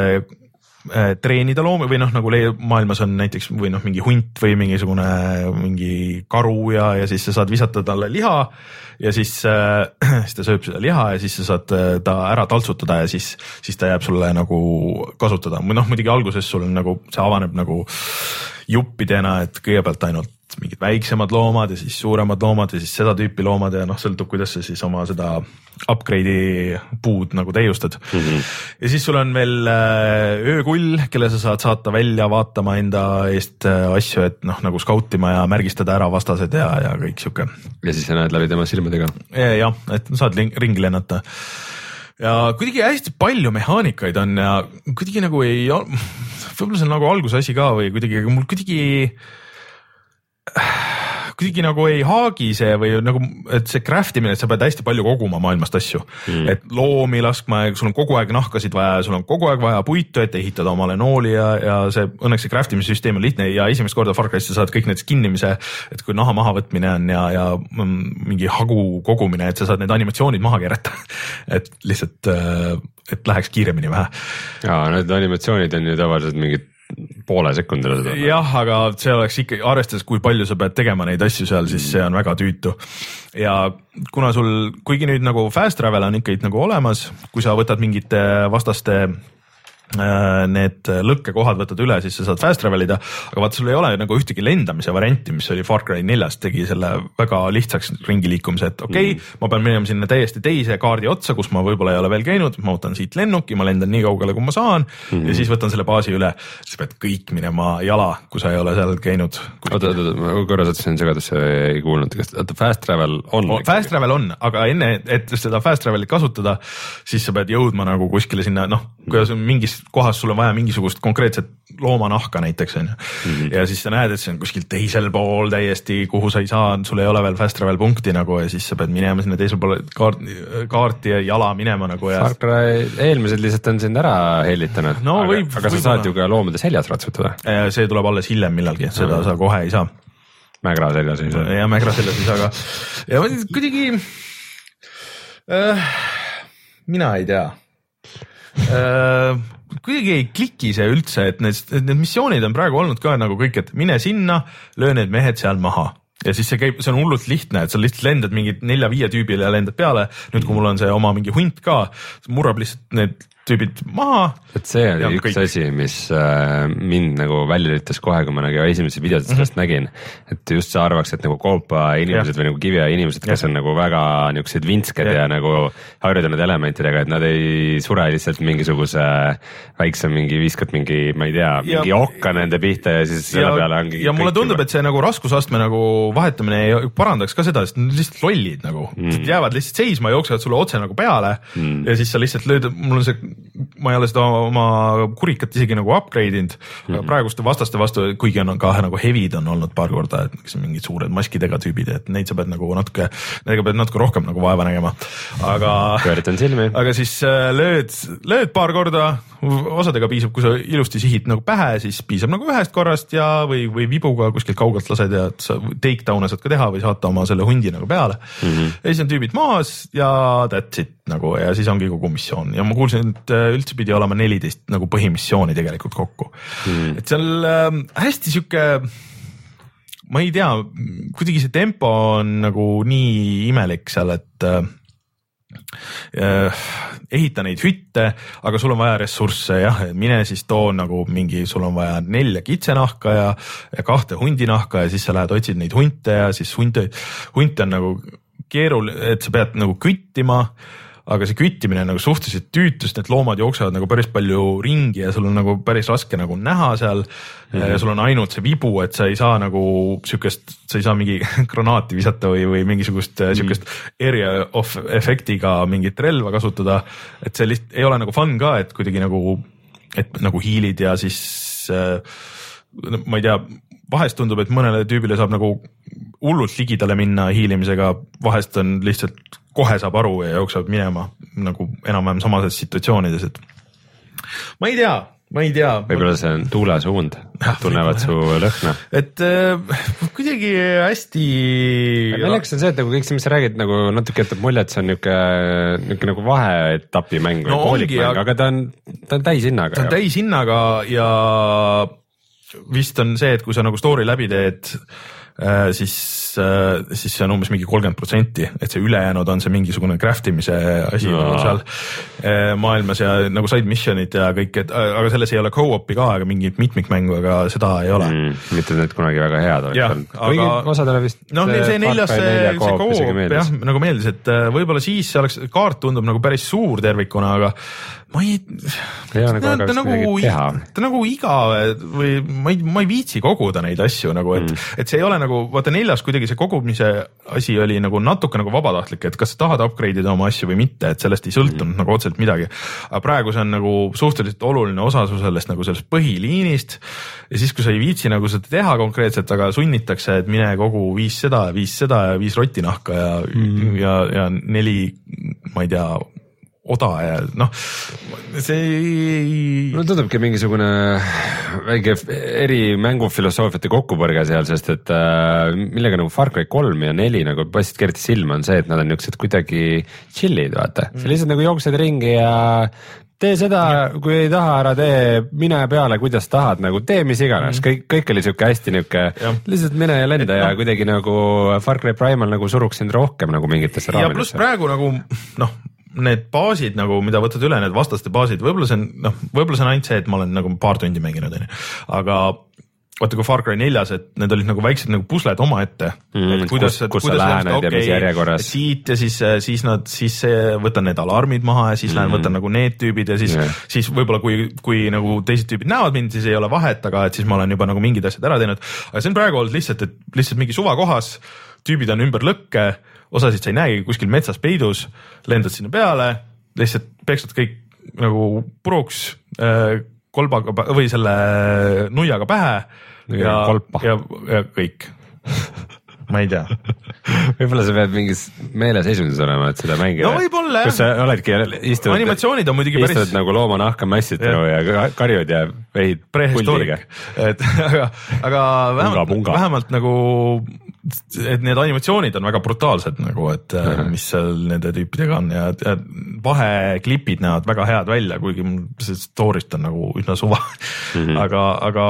treenida loomi või noh, nagu maailmas on näiteks või noh, mingi hunt või mingisugune mingi karu ja, ja siis sa saad visata talle liha ja siis, äh, siis ta sööb seda liha ja siis sa saad ta ära taltsutada ja siis, siis ta jääb sulle nagu kasutada. või noh, muidugi alguses sul on nagu, see avaneb nagu juppidena, et kõigepealt ainult mingid väiksemad loomad ja siis suuremad loomad ja siis seda tüüpi loomad ja noh, sõltub, kuidas sa siis oma seda upgrade'i puud nagu täiustad. Mm -hmm. Ja siis sul on veel öökull, kelle sa saad saata välja vaatama enda eest asju, et noh, nagu skautima ja märgistada ära vastased ja, ja kõik siuke. Ja siis sa näed läbi tema silmadega. Ja, jah, et saad ringi lennata. Ja kuidagi hästi palju mehaanikaid on ja kuidagi nagu ei, võib-olla see on nagu alguse asi ka või kuidagi, aga mul kuidagi kuidagi nagu ei haagi see või nagu, et see craft imine, et sa pead hästi palju koguma maailmast asju, mm. et loomi laskma ja sul on kogu aeg nahkasid vaja ja sul on kogu aeg vaja puitu, et ehitada omale nooli ja, ja see õnneks see craft imise süsteem on lihtne ja esimest korda Far Cry'st sa saad kõik need skinnimise, et kui naha maha võtmine on ja, ja mingi hagu kogumine, et sa saad need animatsioonid maha keerata, et lihtsalt, et läheks kiiremini vähe. Ja need animatsioonid on ju tavaliselt mingid poole sekundile seda. jah, aga see oleks ikka, arvestades kui palju sa pead tegema neid asju seal, siis see on väga tüütu. Ja kuna sul, kuigi nüüd nagu fast travel on ikkagi nagu olemas, kui sa võtad mingite vastaste need lõkkekohad võtad üle, siis sa saad fast travel ida, aga vaata, sul ei ole nagu ühtegi lendamise varianti, mis oli Far Cry neljas, tegi selle väga lihtsaks ringi liikumise, et okei okay, mm. ma pean minema sinna täiesti teise kaardi otsa, kus ma võib-olla ei ole veel käinud, ma võtan siit lennuki, ma lendan nii kaugele, kui ma saan mm. ja siis võtan selle baasi üle, siis pead kõik minema jala, kui sa ei ole seal käinud. oota, oota, ma korra sattusin segadusse, ei kuulnud, kas oota, fast travel on? on fast travel on, aga enne, et seda fast travelit kasutada, siis sa pead jõudma nagu kuskile sinna, noh, kuidas mingis kohas sul on vaja mingisugust konkreetset loomanahka näiteks on ju mm -hmm. ja siis sa näed, et see on kuskil teisel pool täiesti, kuhu sa ei saa, sul ei ole veel fast travel punkti nagu ja siis sa pead minema sinna teisel pool kaarti, kaarti ja jala minema nagu ja. Far Cry eelmised lihtsalt on sind ära hellitanud no, aga, võib, aga sa võib saad ju ka loomade seljas ratsutada. See tuleb alles hiljem millalgi, seda mm -hmm. sa kohe ei saa. Mägra seljas ei saa. ja Mägra seljas ei saa ka ja kuidagi äh, mina ei tea äh, kuidagi ei kliki see üldse, et need, need missioonid on praegu olnud ka nagu kõik, et mine sinna, löö need mehed seal maha ja siis see käib, see on hullult lihtne, et sa lihtsalt lendad mingid nelja-viie tüübile ja lendad peale. Nüüd, kui mul on see oma mingi hunt ka, murrab lihtsalt need tüübid maha. Et see oli üks kõik. asi, mis äh, mind nagu välja lülitas kohe, kui ma nagu esimese videot sellest mm -hmm. nägin, et just sa arvaks, et nagu koopa inimesed ja. või nagu kivi inimesed, kes ja. on nagu väga niisugused vintsked ja. ja nagu harjunud elementidega, et nad ei sure lihtsalt mingisuguse väikse mingi viskad mingi, ma ei tea, mingi ja. okka nende pihta ja siis selle ja, peale ongi. Ja mulle tundub, et see nagu raskusastme nagu vahetamine parandaks ka seda, sest nad lihtsalt lollid nagu mm., jäävad lihtsalt seisma, jooksevad sulle otse nagu peale mm. ja siis sa lihtsalt lööd, mul on see ma ei ole seda oma kurikat isegi nagu upgrade inud mm -hmm. praeguste vastaste vastu, kuigi on ka nagu heavy'd on olnud paar korda, et kes on mingid suured maskidega tüübid, et neid sa pead nagu natuke, nendega pead natuke rohkem nagu vaeva nägema, aga pööritan silmi. aga siis lööd, lööd paar korda, osadega piisab, kui sa ilusti sihid nagu pähe, siis piisab nagu ühest korrast ja või, või vibuga kuskilt kaugelt lased ja sa takedown'e saad ka teha või saata oma selle hundi nagu peale mm. -hmm. ja siis on tüübid maas ja that's it nagu ja siis ongi kogu missioon ja ma kuulsin, et üldse pidi olema neliteist nagu põhimissiooni tegelikult kokku mm.. et seal äh, hästi sihuke, ma ei tea, kuidagi see tempo on nagu nii imelik seal, et äh, äh, ehita neid hütte, aga sul on vaja ressursse jah, mine siis too nagu mingi, sul on vaja nelja kitsenahka ja, ja kahte hundinahka ja siis sa lähed otsid neid hunte ja siis hunte, hunte on nagu keeruline, et sa pead nagu küttima, aga see küttimine on nagu suhteliselt tüütust, need loomad jooksevad nagu päris palju ringi ja sul on nagu päris raske nagu näha seal mm -hmm. ja sul on ainult see vibu, et sa ei saa nagu siukest, sa ei saa mingi granaati visata või, või mingisugust mm -hmm. siukest area of efektiga mingit relva kasutada, et see lihtsalt ei ole nagu fun ka, et kuidagi nagu, et nagu hiilid ja siis äh, ma ei tea, vahest tundub, et mõnele tüübile saab nagu hullult ligidale minna hiilimisega, vahest on lihtsalt kohe saab aru ja jookseb minema nagu enam-vähem samas situatsioonides, et ma ei tea, ma ei tea. võib-olla see on tuulesuund, tunnevad su lõhna. et äh, kuidagi hästi. Milleks on see, et nagu kõik see, mis sa räägid, nagu natuke jätab mulje, et see on niisugune, niisugune nagu vaheetapi mäng või no poolikmäng, aga ta on, ta on täishinnaga. ta on täishinnaga ja vist on see, et kui sa nagu story läbi teed, siis, siis see on umbes mingi kolmkümmend protsenti, et see ülejäänud on see mingisugune craft imise asi no. nagu seal maailmas ja nagu side mission'id ja kõik, et aga selles ei ole co-op'i ka, aga mingit mitmikmängu, aga seda ei ole mm,. mitte need kunagi väga head oleks. aga osadele vist. noh, see neljas, see co-op jah, nagu meeldis, et võib-olla siis see oleks, kaart tundub nagu päris suur tervikuna, aga ma ei, ei ta, ta, ta, nagu, ta nagu igav või ma ei, ma ei viitsi koguda neid asju nagu, et mm., et see ei ole nagu, vaata neljas kuidagi see kogumise asi oli nagu natuke nagu vabatahtlik, et kas sa tahad upgrade ida oma asju või mitte, et sellest ei sõltunud mm. nagu otseselt midagi. aga praegu see on nagu suhteliselt oluline osa su sellest nagu sellest põhiliinist ja siis, kui sa ei viitsi nagu seda teha konkreetselt, aga sunnitakse, et mine kogu viis seda ja viis seda ja viis rotinahka ja mm., ja, ja neli, ma ei tea, oda ja noh, see ei. no tundubki mingisugune väike eri mängufilosoofiate kokkupõrge seal, sest et äh, millega nagu Far Cry kolm ja neli nagu paistsid kergelt silma, on see, et nad on niisugused kuidagi chill'id, vaata mm., sa lihtsalt nagu jooksed ringi ja tee seda, kui ei taha, ära tee, mine peale, kuidas tahad, nagu tee mis iganes mm., kõik, kõik oli siuke hästi niuke, lihtsalt mine ja lenda et, ja no, kuidagi nagu Far Cry Primal nagu suruks sind rohkem nagu mingitesse raamidesse. ja pluss praegu nagu noh, need baasid nagu, mida võtad üle, need vastaste baasid, võib-olla see on, noh, võib-olla see on ainult see, et ma olen nagu paar tundi mänginud, onju, aga vaata kui Far Cry neljas, et need olid nagu väiksed nagu pusled omaette mm,. kuidas, kus, kus kuidas sa lähened okay, ja mis järjekorras. siit ja siis, siis nad, siis võtan need alarmid maha ja siis mm. lähen võtan nagu need tüübid ja siis yeah., siis võib-olla kui, kui nagu teised tüübid näevad mind, siis ei ole vahet, aga et siis ma olen juba nagu mingid asjad ära teinud. aga see on praegu olnud lihtsalt, et lihtsalt mingi suvakohas, tüübid on ümber lõkke, osasid sa ei näegi kuskil metsas peidus, lendad sinna peale, lihtsalt peksad kõik nagu puruks äh, kolbaga või selle nuiaga pähe ja, ja, ja kõik. ma ei tea. võib-olla sa pead mingis meeleseisundis olema, et seda mängida. no võib-olla jah. kus sa oledki istud, animatsioonid on muidugi päris. istud nagu loomanahka mässitenu ja. ja karjud ja vehid puldiga. et aga, aga vähemalt, punga, punga. vähemalt nagu et need animatsioonid on väga brutaalsed nagu, et uh-huh. mis seal nende tüüpidega on ja, ja vaheklipid näevad väga head välja, kuigi see story'st on nagu üsna suva mm-hmm. aga, aga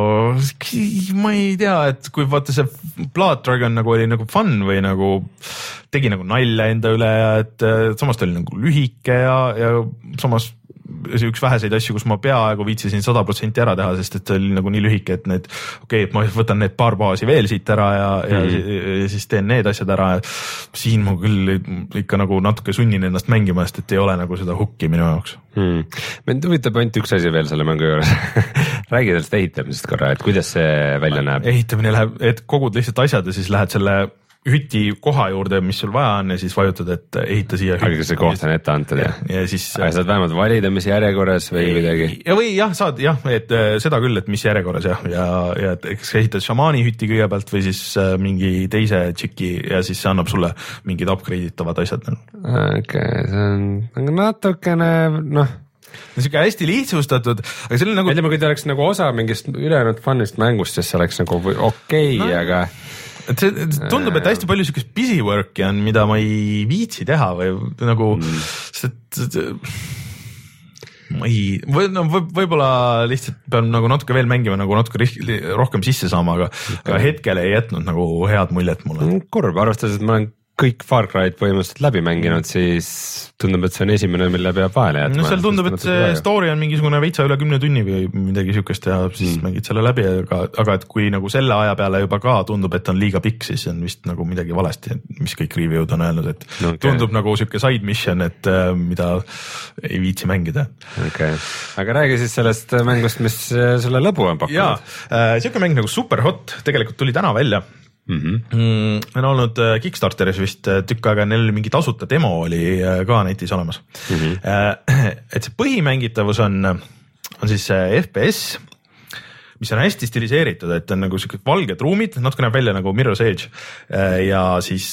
ma ei tea, et kui vaata see Blood Dragon nagu oli nagu fun või nagu tegi nagu nalja enda üle ja et, et samas ta oli nagu lühike ja, ja samas see üks väheseid asju, kus ma peaaegu viitsisin sada protsenti ära teha, sest et see oli nagu nii lühike, et need, okei okay,, et ma võtan need paar baasi veel siit ära ja, ja, mm. ja siis teen need asjad ära. siin ma küll ikka nagu natuke sunnin ennast mängima, sest et ei ole nagu seda hukki minu jaoks mm.. mind huvitab ainult üks asi veel selle mängu juures räägi sellest ehitamisest korra, et kuidas see välja näeb? ehitamine läheb, et kogud lihtsalt asjad ja siis lähed selle hüti koha juurde, mis sul vaja on ja siis vajutad, et ehita siia. aga see koht on ette antud ja, ja siis. aga saad vähemalt valida, mis järjekorras või midagi. ja või jah, saad jah, et seda küll, et mis järjekorras jah, ja, ja et eks ehitad šamaani hüti kõigepealt või siis mingi teise tšiki ja siis see annab sulle mingid upgrade itavad asjad. okei okay,, see on natukene noh. Niisugune hästi lihtsustatud, aga see on nagu. ütleme, kui ta oleks nagu osa mingist ülejäänud fun'ist mängust, siis see oleks nagu okei okay, no,, aga. et see tundub, et hästi palju siukest busy work'i on, mida ma ei viitsi teha või nagu mm. sest, ma ei, või no võib-olla lihtsalt pean nagu natuke veel mängima, nagu natuke rohkem sisse saama, aga, aga hetkel ei jätnud nagu head muljet mulle. Kurb, arvestades, et ma olen kõik Far Cry'd põhimõtteliselt läbi mänginud, siis tundub, et see on esimene, mille peab vahele jätma. no seal tundub, et see story on mingisugune veitsa üle kümne tunni või midagi siukest ja siis mm. mängid selle läbi, aga, aga et kui nagu selle aja peale juba ka tundub, et on liiga pikk, siis on vist nagu midagi valesti, mis kõik review'd on öelnud, et okay. tundub nagu siuke side mission, et mida ei viitsi mängida. okei okay., aga räägi siis sellest mängust, mis sulle lõbu on pakkunud. jaa äh,, siuke mäng nagu Superhot tegelikult tuli täna välja. Mm-hmm. Mm, on olnud Kickstarteris vist tükk aega, neil mingi tasuta demo oli ka netis olemas. Mm-hmm. Et see põhimängitavus on, on siis F P S, mis on hästi stiliseeritud, et on nagu siuksed valged ruumid, natuke näeb välja nagu Mirror's Edge ja siis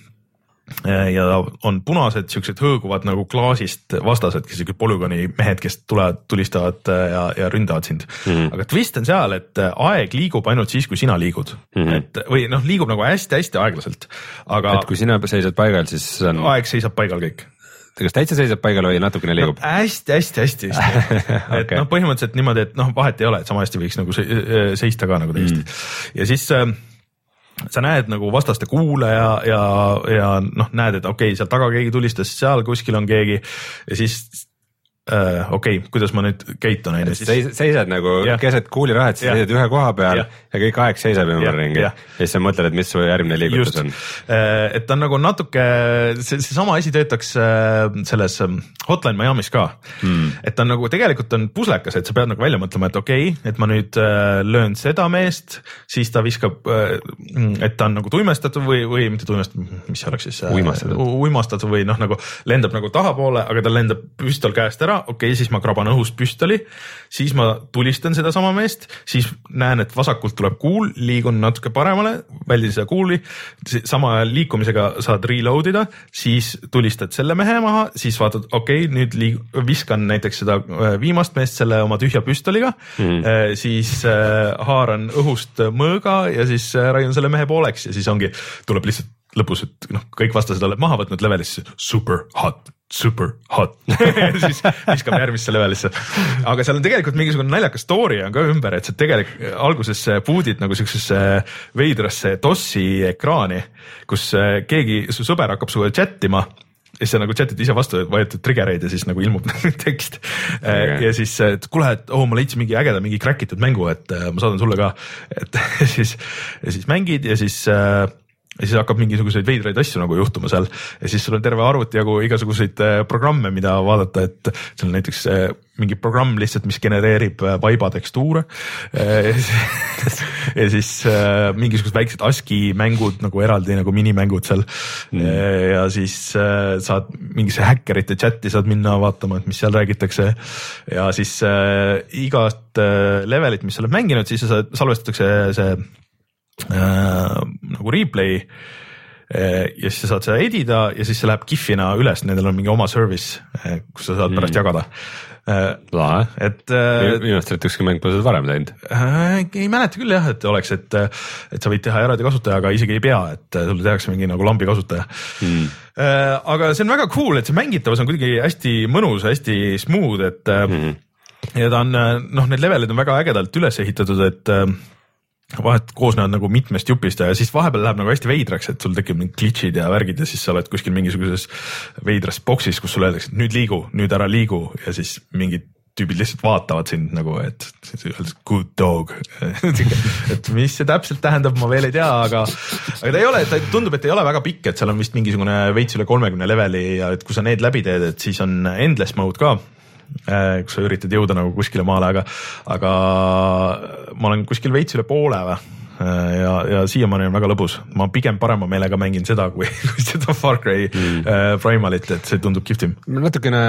ja on punased siuksed hõõguvad nagu klaasist vastased, kes siuksed polügooni mehed, kes tulevad, tulistavad ja, ja ründavad sind mm.. aga twist on seal, et aeg liigub ainult siis, kui sina liigud mm. et või noh, liigub nagu hästi-hästi aeglaselt, aga. et kui sina seisad paigal, siis on. aeg seisab paigal kõik. kas täitsa seisab paigal või natukene liigub no,? hästi-hästi-hästi et okay. noh, põhimõtteliselt niimoodi, et noh, vahet ei ole, et sama hästi võiks nagu seista ka nagu täiesti mm. ja siis sa näed nagu vastaste kuule ja, ja, ja noh, näed, et okei okay,, seal taga keegi tulistas, seal kuskil on keegi ja siis äh, okei okay,, kuidas ma nüüd käitun, on ju. Siis seisad nagu ja. keset kuulirahet, siis seisad ühe koha peal ja, ja kõik aeg seisab ümberringi ja. ja siis sa mõtled, et mis su järgmine liigutus Just. on. et ta on nagu natuke, see, see sama asi töötaks selles Hotline Miami's ka hmm. et ta on nagu tegelikult on puslekas, et sa pead nagu välja mõtlema, et okei okay,, et ma nüüd löön seda meest, siis ta viskab, et ta on nagu tuimestatud või, või mitte tuimestatud, mis see oleks siis? uimastatud. uimastatud või noh, nagu lendab nagu tahapoole, aga ta lendab püstol käest ära, okei okay,, siis ma kraban õhust püstoli, siis ma tulistan seda sama meest, siis näen, et vasakult tuleb kuul, liigun natuke paremale, väldin seda kuuli, sama liikumisega saad reload ida, siis tulistad selle mehe maha, siis vaatad, okei okay,, nüüd liig- viskan näiteks seda viimast meest selle oma tühja püstoliga mm., siis haaran õhust mõõga ja siis raiun selle mehe pooleks ja siis ongi, tuleb lihtsalt lõpus, et noh, kõik vastased oled maha võtnud levelisse, super hot, super hot siis viskab järgmisse levelisse. aga seal on tegelikult mingisugune naljakas story on ka ümber, et sa tegelikult alguses puudid nagu siuksesse veidrasse DOS-i ekraani, kus keegi, su sõber hakkab sulle chattima ja siis sa nagu chatid ise vastu, vajutad triggereid ja siis nagu ilmub tekst okay. ja siis, et kuule, et oh, ma leidsin mingi ägeda, mingi crack itud mängu, et ma saadan sulle ka, et siis, ja siis mängid ja siis ja siis hakkab mingisuguseid veidraid asju nagu juhtuma seal ja siis sul on terve arvuti jagu igasuguseid programme, mida vaadata, et seal on näiteks mingi programm lihtsalt, mis genereerib vaiba tekstuure ja siis mingisugused väiksed ASCII mängud nagu eraldi nagu minimängud seal mm. ja siis saad mingisse häkkerite chati saad minna vaatama, et mis seal räägitakse ja siis igast levelit, mis sa oled mänginud, siis sa saad, salvestatakse see Äh, nagu replay äh, ja siis sa saad seda edida ja siis see läheb GIF-ina üles, nendel on mingi oma service, äh, kus sa saad mm. pärast jagada Lahe. et äh, minu arust, et ükski mäng pole seda varem teinud äh, ei mäleta küll jah, et oleks, et et sa võid teha eraldi kasutaja, aga isegi ei pea, et sulle tehakse mingi nagu lambi kasutaja mm. äh, aga see on väga cool, et see mängitavus on kuidagi hästi mõnus, hästi smooth, et mm. ja ta on, noh, need levelid on väga ägedalt üles ehitatud, et vahet koosnevad nagu mitmest jupist ja siis vahepeal läheb nagu hästi veidraks, et sul tekib mingid glitch'id ja värgid ja siis sa oled kuskil mingisuguses veidras boksis, kus sulle öeldakse, et nüüd liigu, nüüd ära liigu ja siis mingid tüübid lihtsalt vaatavad sind nagu, et good dog et mis see täpselt tähendab, ma veel ei tea, aga aga ta ei ole, ta tundub, et ei ole väga pikk, et seal on vist mingisugune veits üle kolmekümne leveli ja et kui sa need läbi teed, et siis on endless mode ka, kus sa üritad jõuda nagu kuskile maale, aga aga ma olen kuskil veits üle poole või, ja, ja siiamaani on väga lõbus. Ma pigem parema meelega mängin seda, kui, kui seda Far Cry mm. äh, Primalit, et see tundub kihvtim. Natukene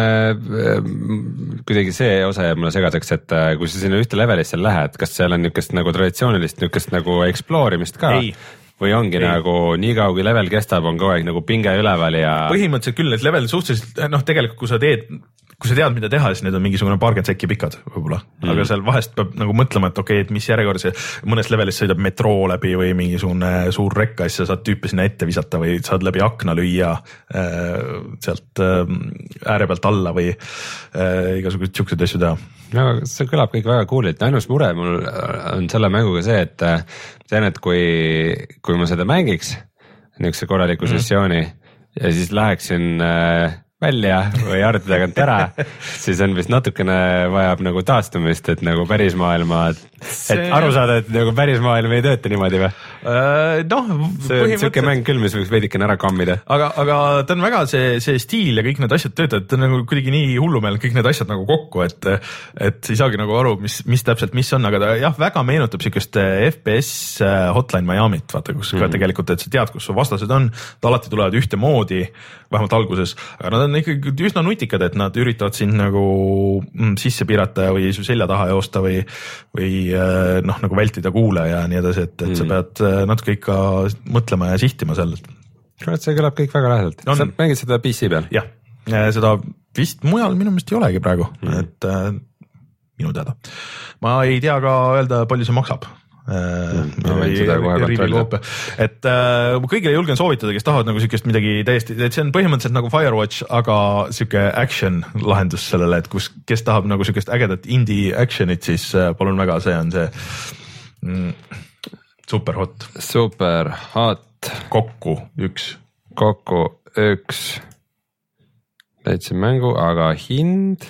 kuidagi see osa jääb mulle segaseks, et kui sa sinna ühte levelisse lähed, kas seal on niukest nagu traditsioonilist niukest nagu exploorimist ka? Ei. Või ongi Ei. nagu nii kaua, kui level kestab, on kogu aeg nagu pinge üleval ja põhimõtteliselt küll, et level suhteliselt, noh tegelikult kui sa teed, kui sa tead, mida teha, siis need on mingisugune paarkümmend sekki pikad võib-olla, mm. aga seal vahest peab nagu mõtlema, et okei, et mis järjekord see mõnes levelis sõidab metroo läbi või mingisugune suur rekka, siis sa saad tüüpi sinna ette visata või saad läbi akna lüüa äh, sealt äh, ääre pealt alla või äh, igasuguseid siukseid asju teha. No see kõlab kõik väga cool'ilt, ainus mure mul on selle mänguga see, et tean, et kui, kui ma seda mängiks niisuguse korraliku mm. sessiooni ja siis läheksin äh, välja või arvuti tagant ära, siis on vist natukene vajab nagu taastumist, et nagu päris maailma, see... et aru saada, et nagu päris maailm ei tööta niimoodi või? Uh, noh, see on siuke mäng küll, mis võiks veidikene ära kammida. Aga, aga ta on väga see, see stiil ja kõik need asjad töötavad, ta on nagu kuidagi nii hullumeel kõik need asjad nagu kokku, et, et ei saagi nagu aru, mis, mis täpselt, mis on, aga ta jah, väga meenutab siukest F P S Hotline Miami't, vaata, kus mm. ka tegelikult, et sa tead, kus su vastased on, ta alati tulevad ühte moodi, vähemalt alguses, aga nad on ikkagi üsna nutikad, et nad üritavad sind nagu sisse piirata või su selja taha joosta või, või noh, nagu vältida kuule ja nii edasi, et, et mm. sa pead natuke ikka mõtlema ja sihtima sellelt. See kõlab kõik väga lähedalt. Sa mängid seda P C peal? Jah, seda vist mujal minu meelest ei olegi praegu, mm. et äh, minu teada. Ma ei tea ka öelda, palju see maksab. No, et äh, kõigile julgen soovitada, kes tahavad nagu siukest midagi täiesti, et see on põhimõtteliselt nagu Firewatch, aga siuke action lahendus sellele, et kus, kes tahab nagu siukest ägedat indie actionit, siis äh, palun väga, see on see mm, super hot. Super hot. Kokku üks. Kokku üks. Leidsin mängu, aga hind?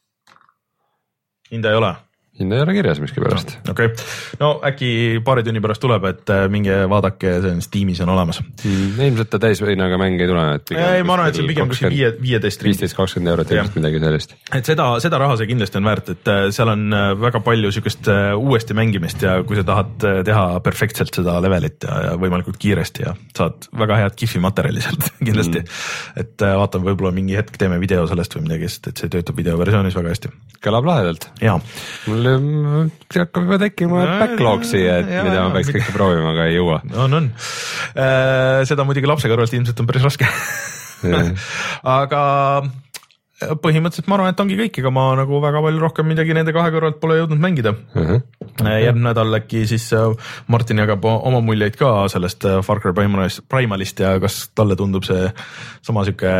Hinda ei ole. Hinda ei ole kirjas miski pärast. No, okei, okay. No äkki paari tunni pärast tuleb, et minge vaadake, see on Steamis on olemas. Mm, ilmselt ta täisvõinaga mäng ei tule. Ei, ma arvan, et see pigem kus viieteist viisteist kakskümmend eurot ilmselt midagi sellist. Et seda, seda raha see kindlasti on väärt, et seal on väga palju siukest uuesti mängimist ja kui sa tahad teha perfektselt seda levelit ja, ja võimalikult kiiresti ja saad väga head kihvi materjali sealt kindlasti. Mm. Et vaatame, võib-olla mingi hetk teeme video sellest või midagi, et see töötab videoversioonis väga hästi. Kõlab lahedalt. Jaa. Mul hakkab juba tekkima backlogsi, et ja, mida ma peaks kõike proovima, aga ei jõua. On, on. Äh, seda muidugi lapse kõrvalt ilmselt on päris raske. Aga põhimõtteliselt ma arvan, et ongi kõik, ega ma nagu väga palju rohkem midagi nende kahe kõrvalt pole jõudnud mängida. Uh-huh. Järgmine nädal äkki siis Martin jagab oma muljeid ka sellest Far Cry Primalist ja kas talle tundub see sama siuke,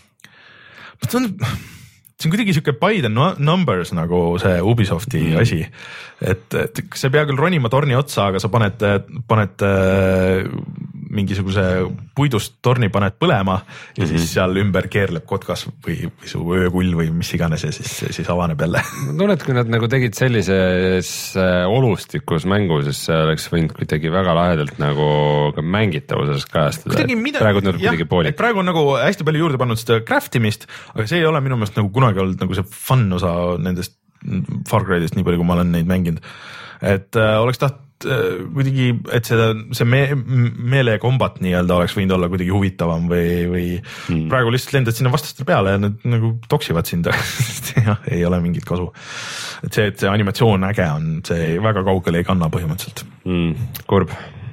see on see on kuidagi siuke by the numbers nagu see Ubisofti mm. asi, et, et sa ei pea küll ronima torni otsa, aga sa paned, paned äh, mingisuguse puidust torni paned põlema ja mm-hmm. siis seal ümber keerleb kotkas või, või su öökull või mis iganes ja siis, siis avaneb jälle. Ma tunnen, et kui nad nagu tegid sellises olustikus mängu, siis see oleks võinud kuidagi väga lahedalt nagu ka mängitavuses kajastada. Praegu on kuidagi poolik. Praegu on nagu hästi palju juurde pannud seda craftimist, aga see ei ole minu meelest nagu kunagi olnud nagu see fun osa nendest Far Cry'dest, nii palju kui ma olen neid mänginud. Et äh, oleks taht äh, kuidagi, et seda, see me, meelekombat nii-öelda oleks võinud olla kuidagi huvitavam või, või hmm. praegu lihtsalt lendad sinna vastastele peale ja nad nagu toksivad sind ja ei ole mingit kasu. Et see, et see animatsioon äge on, see väga kaugele ei kanna põhimõtteliselt. Hmm. Kurb.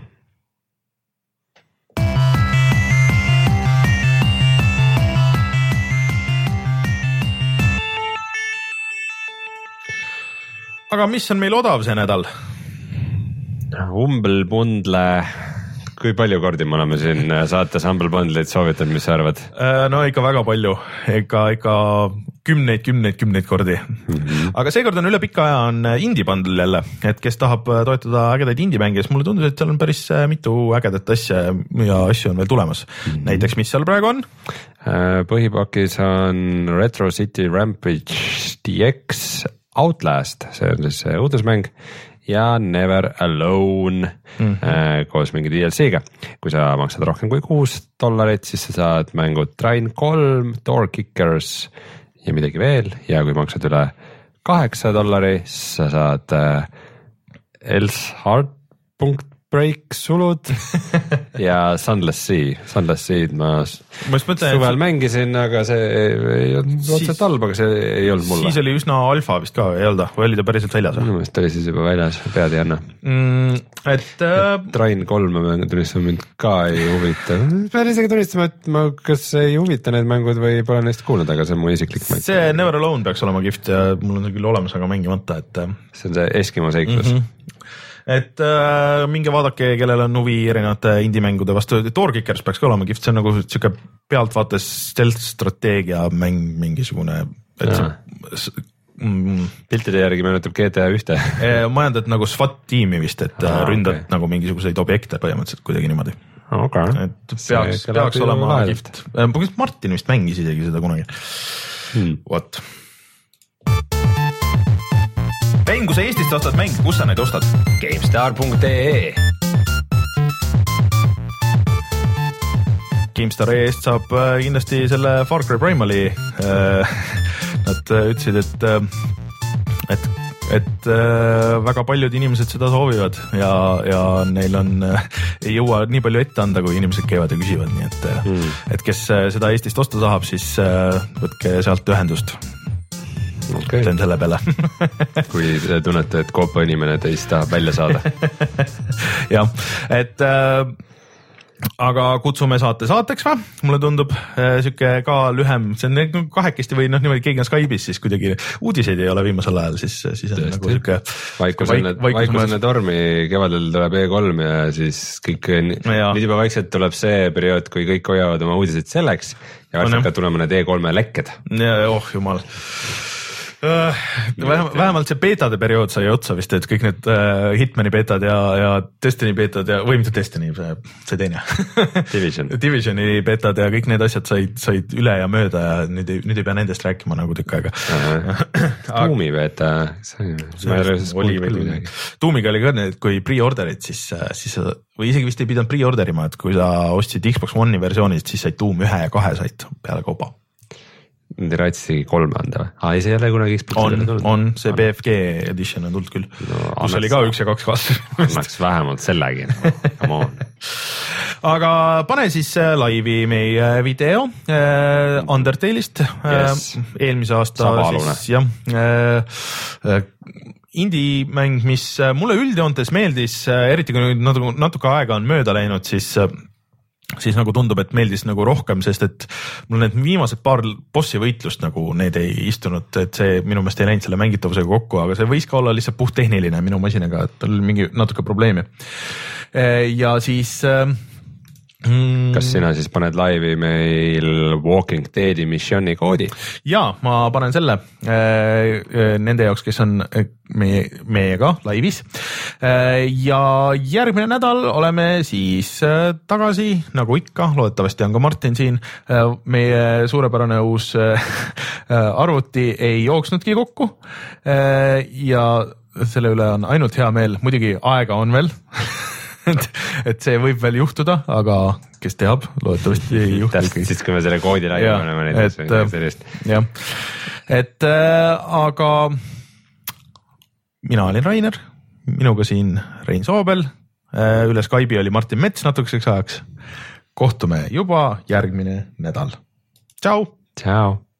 Aga mis on meil odav see nädal? Humble Bundle, kui palju kordi me oleme siin saates Humble Bundle'id soovitanud, mis sa arvad? No ikka väga palju, ikka, ikka kümneid, kümneid, kümneid kordi. Mm-hmm. Aga seekord on üle pika aja on Indie Bundle jälle, et kes tahab toetada ägedaid indie-mänge, siis mulle tundus, et seal on päris mitu ägedat asja ja asju on veel tulemas. Mm-hmm. Näiteks, mis seal praegu on? Põhipakis on Retro City Rampage D X Outlast, see on siis uudismäng ja Never Alone mm-hmm. äh, koos mingi D L C-ga. Kui sa maksad rohkem kui kuus dollarit, siis sa saad mängu Train kolm, Door Kickers ja midagi veel ja kui maksad üle kaheksa dollari, siis sa saad äh, Else Hard Break sulud ja Sunless Sea, Sunless Sea'd ma, ma suvel mängisin, aga see ei olnud otseselt halb, aga see ei olnud mulle. Siis oli üsna alfa vist ka, ei olda, või oli ta päriselt väljas? Minu meelest oli siis juba väljas, pead ei anna mm,. Et äh... Train kolme mängu tunnistama mind ka ei huvita. Pean isegi tunnistama, et ma kas ei huvita need mängud või pole neist kuulnud, aga see on mu isiklik mäng. See Never Alone peaks olema kihvt ja mul on küll olemas, aga mängimata, et see on see Eskimo seiklus mm. -hmm. et äh, minge vaadake, kellel on huvi erinevate indie-mängude vastu. Doorkickers peaks ka olema kihvt, see on nagu siuke pealtvaates stealth-strateegia mäng mingisugune. Mm, piltide järgi meenutab G T A ühte. Majandad nagu SWAT tiimi vist, et ah, ründad okay. nagu mingisuguseid objekte põhimõtteliselt kuidagi niimoodi. Okay. Et peaks, peaks olema kihvt. Martin vist mängis isegi seda kunagi. Hmm. What? Mäng, kui sa Eestist ostad mäng, kus sa neid ostad? GameStar punkt ee GameStar eest saab kindlasti selle Far Cry Primali. Nad ütlesid, et, et, et väga paljud inimesed seda soovivad ja, ja neil on, ei jõua nii palju ette anda, kui inimesed käivad ja küsivad. Nii et, hmm. et kes seda Eestist osta tahab, siis võtke sealt ühendust. Okay. Teen selle peale. Kui te tunnete, et Koopa inimene teist tahab välja saada. jah, et äh, aga kutsume saate saateks või? Mulle tundub äh, siuke ka lühem, see on kahekesti või noh, niimoodi keegi on Skype'is, siis kuidagi uudiseid ei ole viimasel ajal, siis, siis on Tõesti. Nagu siuke vaikus enne vaik, tormi, kevadel tuleb E kolm ja siis kõik, nüüd juba vaikselt tuleb see periood, kui kõik hoiavad oma uudiseid selleks ja varsti hakkavad tulema need E kolme lekked. Oh jumal. Uh, vähemalt see beetade periood sai otsa vist, et kõik need uh, Hitmani beetad ja, ja Destiny beetad ja, või mitte Destiny, see, see teine Division. Divisioni beetad ja kõik need asjad said, said üle ja mööda ja nüüd ei, nüüd ei pea nendest rääkima nagu tükk aega. Tuumi beeta, Tuumiga oli ka need, kui pre-orderid, siis, siis või isegi vist ei pidanud pre-orderima, et kui sa ostsid Xbox One'i versioonist, siis said Tuum ühe ja kahe said peale kauba. Nad ei raitsigi kolme anda või? Ah, ei see ei ole kunagi Xboxile tulnud? On, see B F G edition on tulnud küll. No, kus oli ka üks ja kaks kaasa. Annaks vähemalt sellegi. Aga pane siis laivi meie video äh, Undertale'ist yes. äh, eelmise aasta siis, jah, äh, indie-mäng, mis mulle üldjoontes meeldis, eriti kui natuke, natuke aega on mööda läinud, siis siis nagu tundub, et meeldis nagu rohkem, sest et mul need viimased paar bossi võitlust nagu need ei istunud, et see minu meelest ei läinud selle mängitavusega kokku, aga see võis ka olla lihtsalt puht tehniline minu masinaga, et tal oli mingi natuke probleemi. Ja siis Mm. Kas sina siis paned laivi meil Walking Deadi missiooni koodi? Jaa, ma panen selle nende jaoks, kes on meie, meiega laivis. Ja järgmine nädal oleme siis tagasi, nagu ikka, loodetavasti on ka Martin siin. Meie suurepärane uus arvuti ei jooksnudki kokku ja selle üle on ainult hea meel, muidugi aega on veel. Et, et see võib veel juhtuda, aga kes teab, loodetavasti ei juhtu. Täpselt siis, kui me selle koodi laivi paneme näiteks või sellist. Jah, et äh, aga mina olin Rainer, minuga siin Rein Soobel, äh, üle Skype'i oli Martin Mets natukeseks ajaks. Kohtume juba järgmine nädal. Tšau! Tšau!